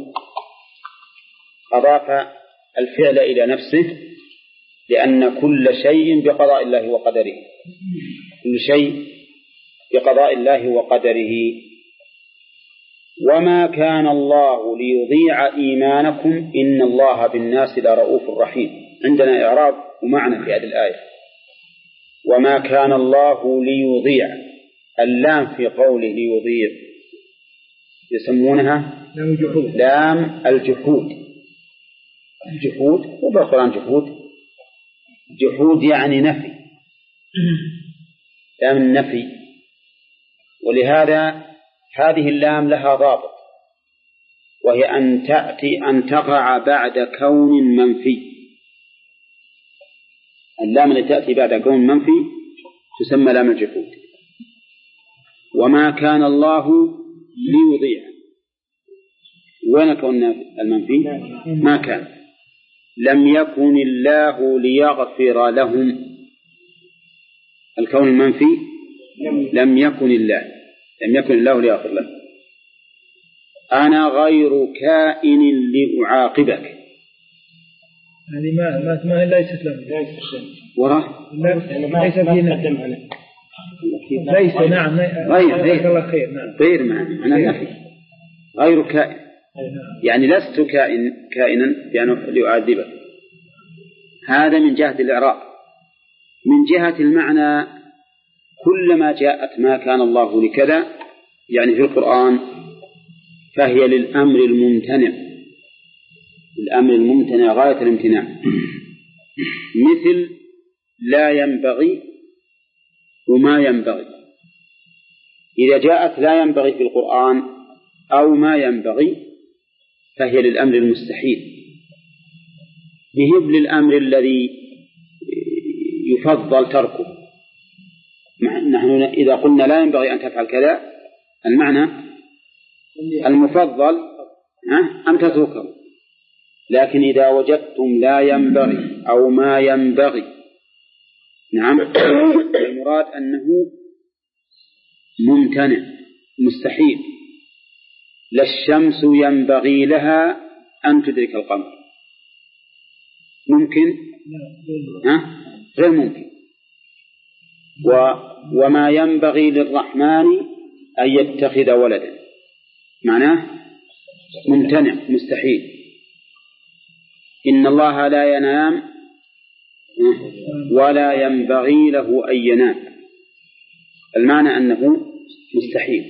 أضاف الفعل إلى نفسه، لأن كل شيء بقضاء الله وقدره، كل شيء بقضاء الله وقدره. وما كان الله ليضيع إيمانكم إن الله بالناس لرؤوف رحيم. عندنا إعراب ومعنى في هذه الآية. وما كان الله ليضيع، اللام في قوله ليضيع يسمونها لام الجحود. الجحود وبالقرآن جحود، جحود يعني نفي، لام النفي. ولهذا هذه اللام لها ضابط، وهي أن تأتي أن تقع بعد كون منفي. اللام التي تأتي بعد كون منفي تسمى لام الجحود. وما كان الله ليضيع، وين كون المنفي؟ ما كان. لم يكن الله ليغفر لهم، الكون المنفي لم يكن الله لم يكن الله ليغفر لهم. أنا غير كائن لأعاقبك، يعني ما ما ما ليست له وراه ليس فينا ليس نعم غير غير الله خير نعم غير معنى أنا نفي غير كائن، يعني لست كائن كائنا يعني لأعذبك. هذا من جهة الإعراب. من جهة المعنى كلما جاءت ما كان الله لكذا يعني في القرآن فهي للأمر الممتنع، الأمر الممتنع غاية الامتناع. مثل لا ينبغي وما ينبغي، إذا جاءت لا ينبغي في القرآن أو ما ينبغي فهي للأمر المستحيل. بهب للأمر الذي يفضل تركه. نحن إذا قلنا لا ينبغي أن تفعل كذا المعنى المفضل أن تتركه، لكن إذا وجدتم لا ينبغي أو ما ينبغي نعم المراد أنه ممتنع مستحيل. لا الشمس ينبغي لها أن تدرك القمر، ممكن؟ ها؟ غير ممكن. و وما ينبغي للرحمن أن يتخذ ولدا، معناه ممتنع مستحيل. إن الله لا ينام ولا ينبغي له أن ينام، المعنى أنه مستحيل.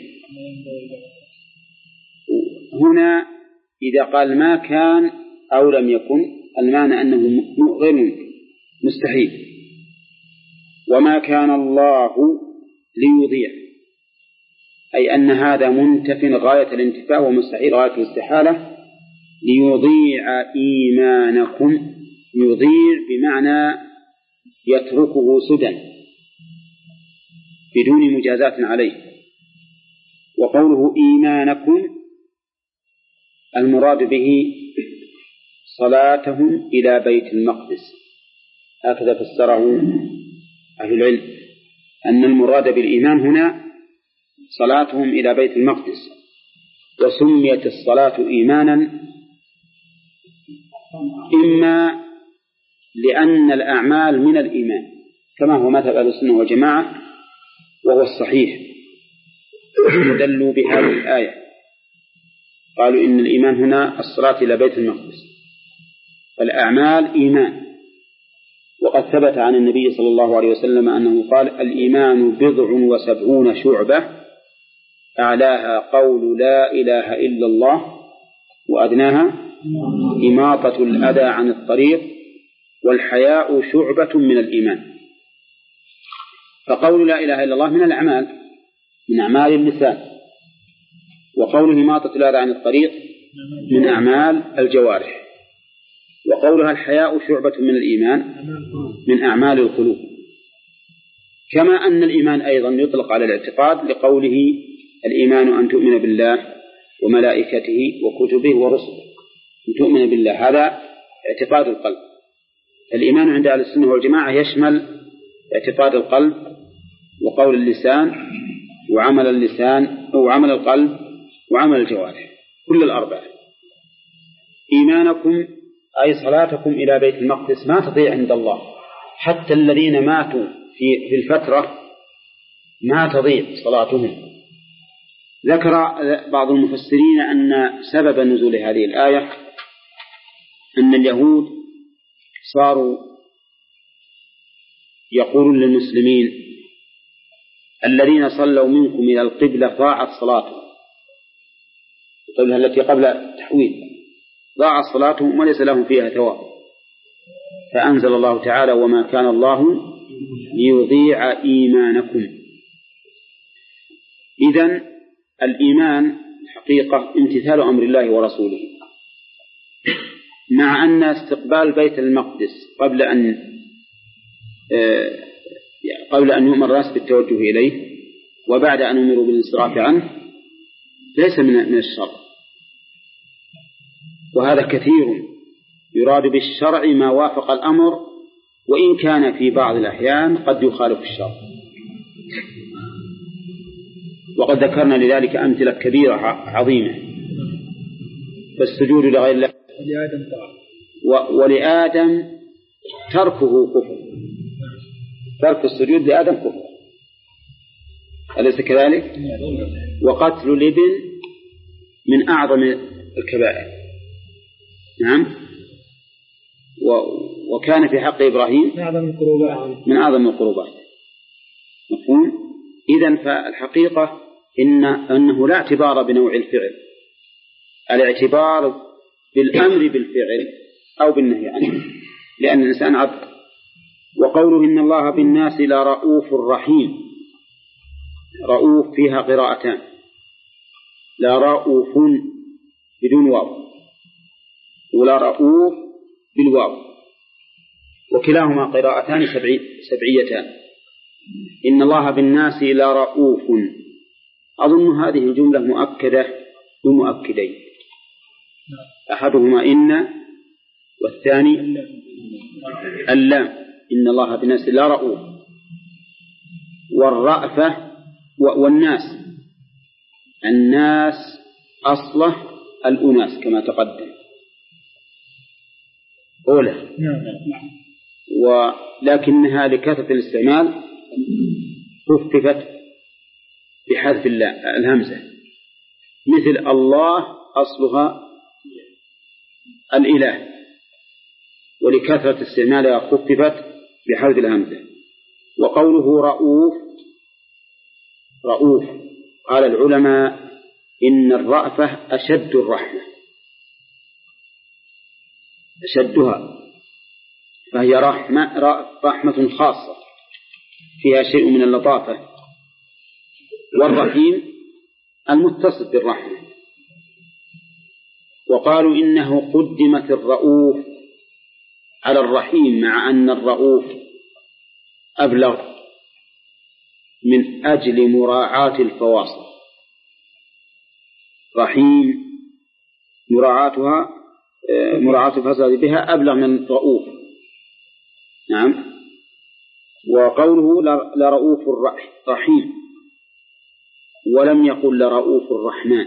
هنا إذا قال ما كان أو لم يكن المعنى أنه غير ممكن مستحيل. وما كان الله ليضيع أي أن هذا منتف غاية الانتفاء ومستحيل غاية الاستحالة. ليضيع إيمانكم، يضيع بمعنى يتركه سدى بدون مجازات عليه. وقوله إيمانكم المراد به صلاتهم إلى بيت المقدس، هكذا فسره أهل العلم، أن المراد بالإيمان هنا صلاتهم إلى بيت المقدس. وسميت الصلاة إيمانا إما لأن الأعمال من الإيمان كما هو مذهب أهل السنة والجماعة وهو الصحيح، ودلوا بهذه الآية قالوا إن الإيمان هنا الصلاة إلى بيت المقدس، فالأعمال إيمان. وقد ثبت عن النبي صلى الله عليه وسلم أنه قال الإيمان بضع وسبعون شعبة أعلاها قول لا إله إلا الله وأدناها إماطة الأذى عن الطريق والحياء شعبة من الإيمان. فقول لا إله إلا الله من الأعمال من أعمال اللسان، وقوله إماطة الأذى عن الطريق من أعمال الجوارح، وقولها الحياء شعبة من الإيمان من أعمال القلوب. كما أن الإيمان أيضا يطلق على الاعتقاد لقوله الإيمان أن تؤمن بالله وملائكته وكتبه ورسله، أن تؤمن بالله هذا اعتقاد القلب. الإيمان عند أهل السنة والجماعة يشمل اعتقاد القلب وقول اللسان وعمل اللسان أو عمل القلب وعمل الجوارح كل الأربعة. إيمانكم أي صلاتكم إلى بيت المقدس ما تضيع عند الله، حتى الذين ماتوا في في الفترة ما تضيع صلاتهم، ذكر بعض المفسرين أن سبب نزول هذه الآية أن اليهود صاروا يقولون للمسلمين الذين صلوا منكم إلى القبلة ضاعت صلاتهم، القبلة التي قبل التحويل ضاعت صلاتهم وليس لهم فيها ثواب، فأنزل الله تعالى وما كان الله ليضيع إيمانكم. إذن الإيمان حقيقة امتثال أمر الله ورسوله، مع أن استقبال بيت المقدس قبل أن قبل أن يؤمر الناس بالتوجه إليه وبعد أن أمروا بالانصراف عنه ليس من الشرع، وهذا كثير. يراد بالشرع ما وافق الأمر وإن كان في بعض الأحيان قد يخالف الشرع، وقد ذكرنا لذلك أمثلة كبيرة عظيمة. فالسجود لغير الله ولآدم تركه كفر، ترك السجود لآدم كفر، أليس كذلك؟ وقتل الابن من أعظم الكبائر، نعم، وكان في حق إبراهيم من أعظم القربات، مفهوم؟ إذن فالحقيقة إن أنه لا اعتبار بنوع الفعل، الاعتبار بالأمر بالفعل أو بالنهي عنه، لأن الإنسان عبد. وقوله إن الله بالناس لرؤوف رحيم، رؤوف فيها قراءتان، لرؤوف بدون واو ولا رؤوف بالواو، وكلاهما قراءتان سبعي سبعيتان. إن الله بالناس لرؤوف، أظن هذه الجملة مؤكدة بمؤكدين، أحدهما إن والثاني اللام، إن الله بالناس لرؤوف. والرأفة والناس، الناس أصله الأناس كما تقدم أولى، ولكنها لكثرة الاستعمال خففت بحذف الهمزة، مثل الله أصلها الإله، ولكثرة استعمالها خففت بحذف الهمزة. وقوله رؤوف، رؤوف قال العلماء إن الرأفة أشد الرحمة، أشدها، فهي رحمة, رحمة خاصة فيها شيء من اللطافة. والرحيم المتصف بالرحمة. وقالوا إنه قدمت الرؤوف على الرحيم مع أن الرؤوف أبلغ من أجل مراعاة الفواصل. رحيم مراعاتها مراعاة الفصل بها أبلغ من رؤوف، نعم. وقوله لرؤوف رحيم، ولم يقل لرؤوف الرحمن،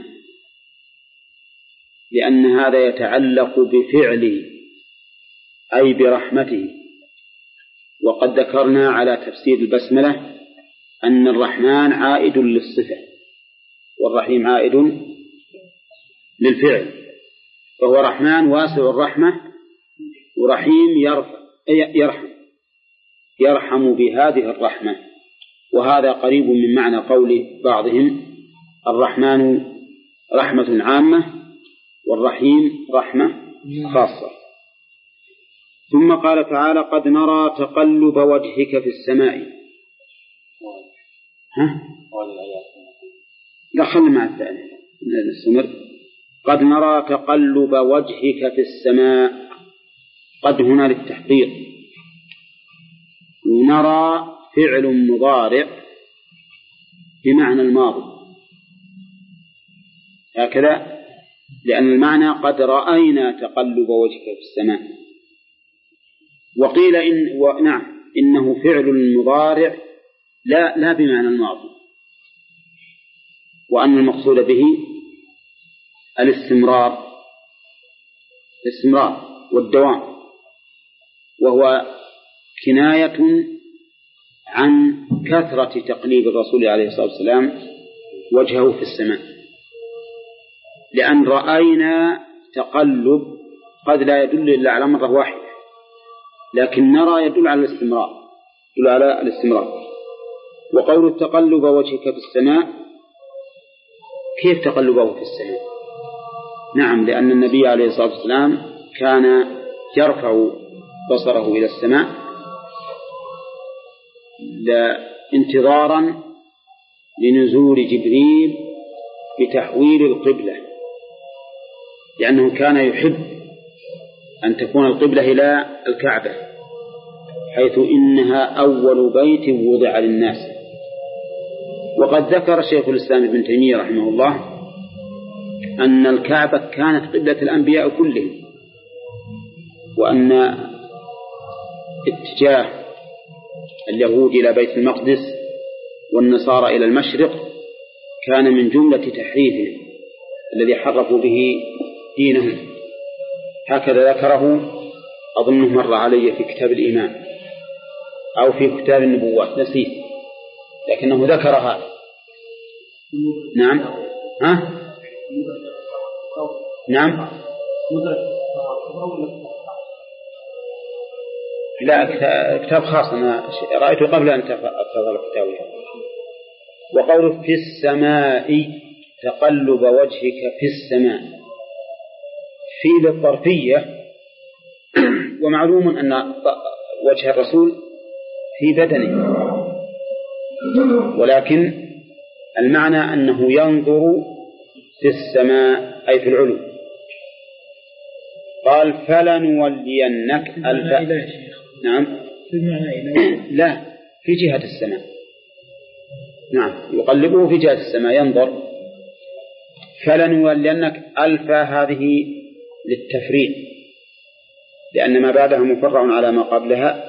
لأن هذا يتعلق بفعله أي برحمته. وقد ذكرنا على تفسير البسملة أن الرحمن عائد للصفة والرحيم عائد للفعل، فهو رحمن واسع الرحمة، ورحيم يرحم يرحم بهذه الرحمة. وهذا قريب من معنى قول بعضهم الرحمن رحمة عامة والرحيم رحمة خاصة. ثم قال تعالى قد نرى تقلب وجهك في السماء. ها؟ دخل مع الثاني نستمر. قد نرى تقلب وجهك في السماء، قد هنا للتحقيق، نرى فعل مضارع بمعنى الماضي هكذا، لأن المعنى قد رأينا تقلب وجهك في السماء. وقيل إن ونعم إنه فعل مضارع لا لا بمعنى الماضي، وأن المقصود به الاستمرار الاستمرار والدوام، وهو كناية عن كثرة تقليب الرسول عليه الصلاة والسلام وجهه في السماء، لأن رأينا تقلب قد لا يدل إلا على مرة واحدة، لكن نرى يدل على الاستمرار، يدل على الاستمرار. وقول التقلب وجهك في السماء، كيف تقلبه في السماء؟ نعم، لأن النبي عليه الصلاة والسلام كان يرفع بصره إلى السماء انتظارا لنزول جبريل بتحويل القبلة، لأنه كان يحب أن تكون القبلة إلى الكعبة، حيث إنها أول بيت وضع للناس. وقد ذكر شيخ الإسلام ابن تيمية رحمه الله أن الكعبة كانت قبلة الأنبياء كلهم، وأن اتجاه اليهود إلى بيت المقدس والنصارى إلى المشرق كان من جملة تحريفهم الذي حرفوا به دينهم. هكذا ذكره أظنه مر علي في كتاب الإيمان أو في كتاب النبوات، نسيت، لكنه ذكر هذا. نعم. ها؟ نعم. لا، كتاب خاص أنا رأيته قبل أن أتفضل الكتاب. وقول في السماء تقلب وجهك في السماء في للطرفية، ومعلوم أن وجه الرسول في بدنه، ولكن المعنى أنه ينظر في السماء أي في العلو. قال فلنولينك الف... نعم في المعنى إلى لا، في جهة السماء. نعم، يقلبه في جهة السماء ينظر. فلنولينك ألف هذه للتفريق، لأن ما بعدها مفرع على ما قبلها.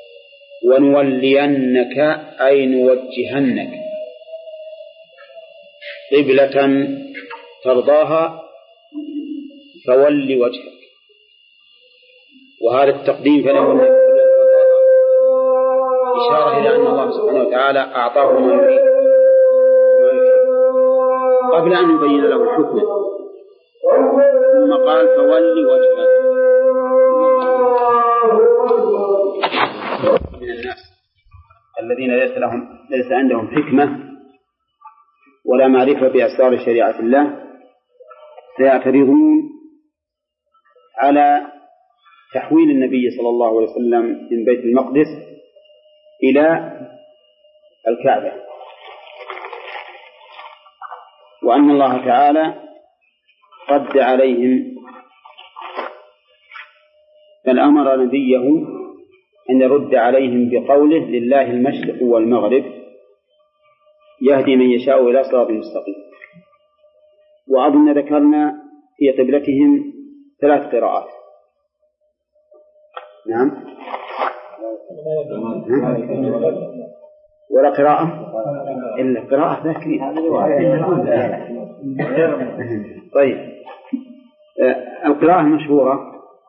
ونولينك أي نوجهنك قبلة ترضاها فول وجهك. وهذا التقديم فلنولينك إشارة إلى أن الله سبحانه وتعالى أعطاه ما يريد قبل أن يبين له الحكم، ثم قال فول وجهك. من الناس الذين ليس لهم ليس عندهم حكمة ولا معرفة بأسرار شريعة الله سيعترضون على تحويل النبي صلى الله عليه وسلم من بيت المقدس إلى الكعبة، وأن الله تعالى رد عليهم، بل أمر نبيه أن يرد عليهم بقوله لله المشرق والمغرب يهدي من يشاء إلى صراط مستقيم. وأظن ذكرنا في قبلتهم ثلاث قراءات. نعم. ولا قراءة إلا قراءة ذاكرين. طيب، القراءة المشهورة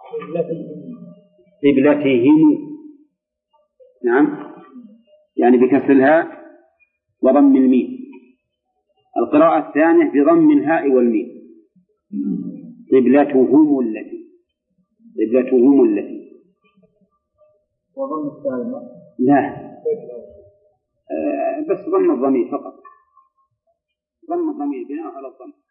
قبلتهم، نعم، يعني بكسرها وضم الميم. القراءة الثانية بضم الهاء والميم، قبلتهم التي قبلتهم التي وضم الثالثة لا آه بس ضم الضمير فقط، ضم الضمير بناء على الضم.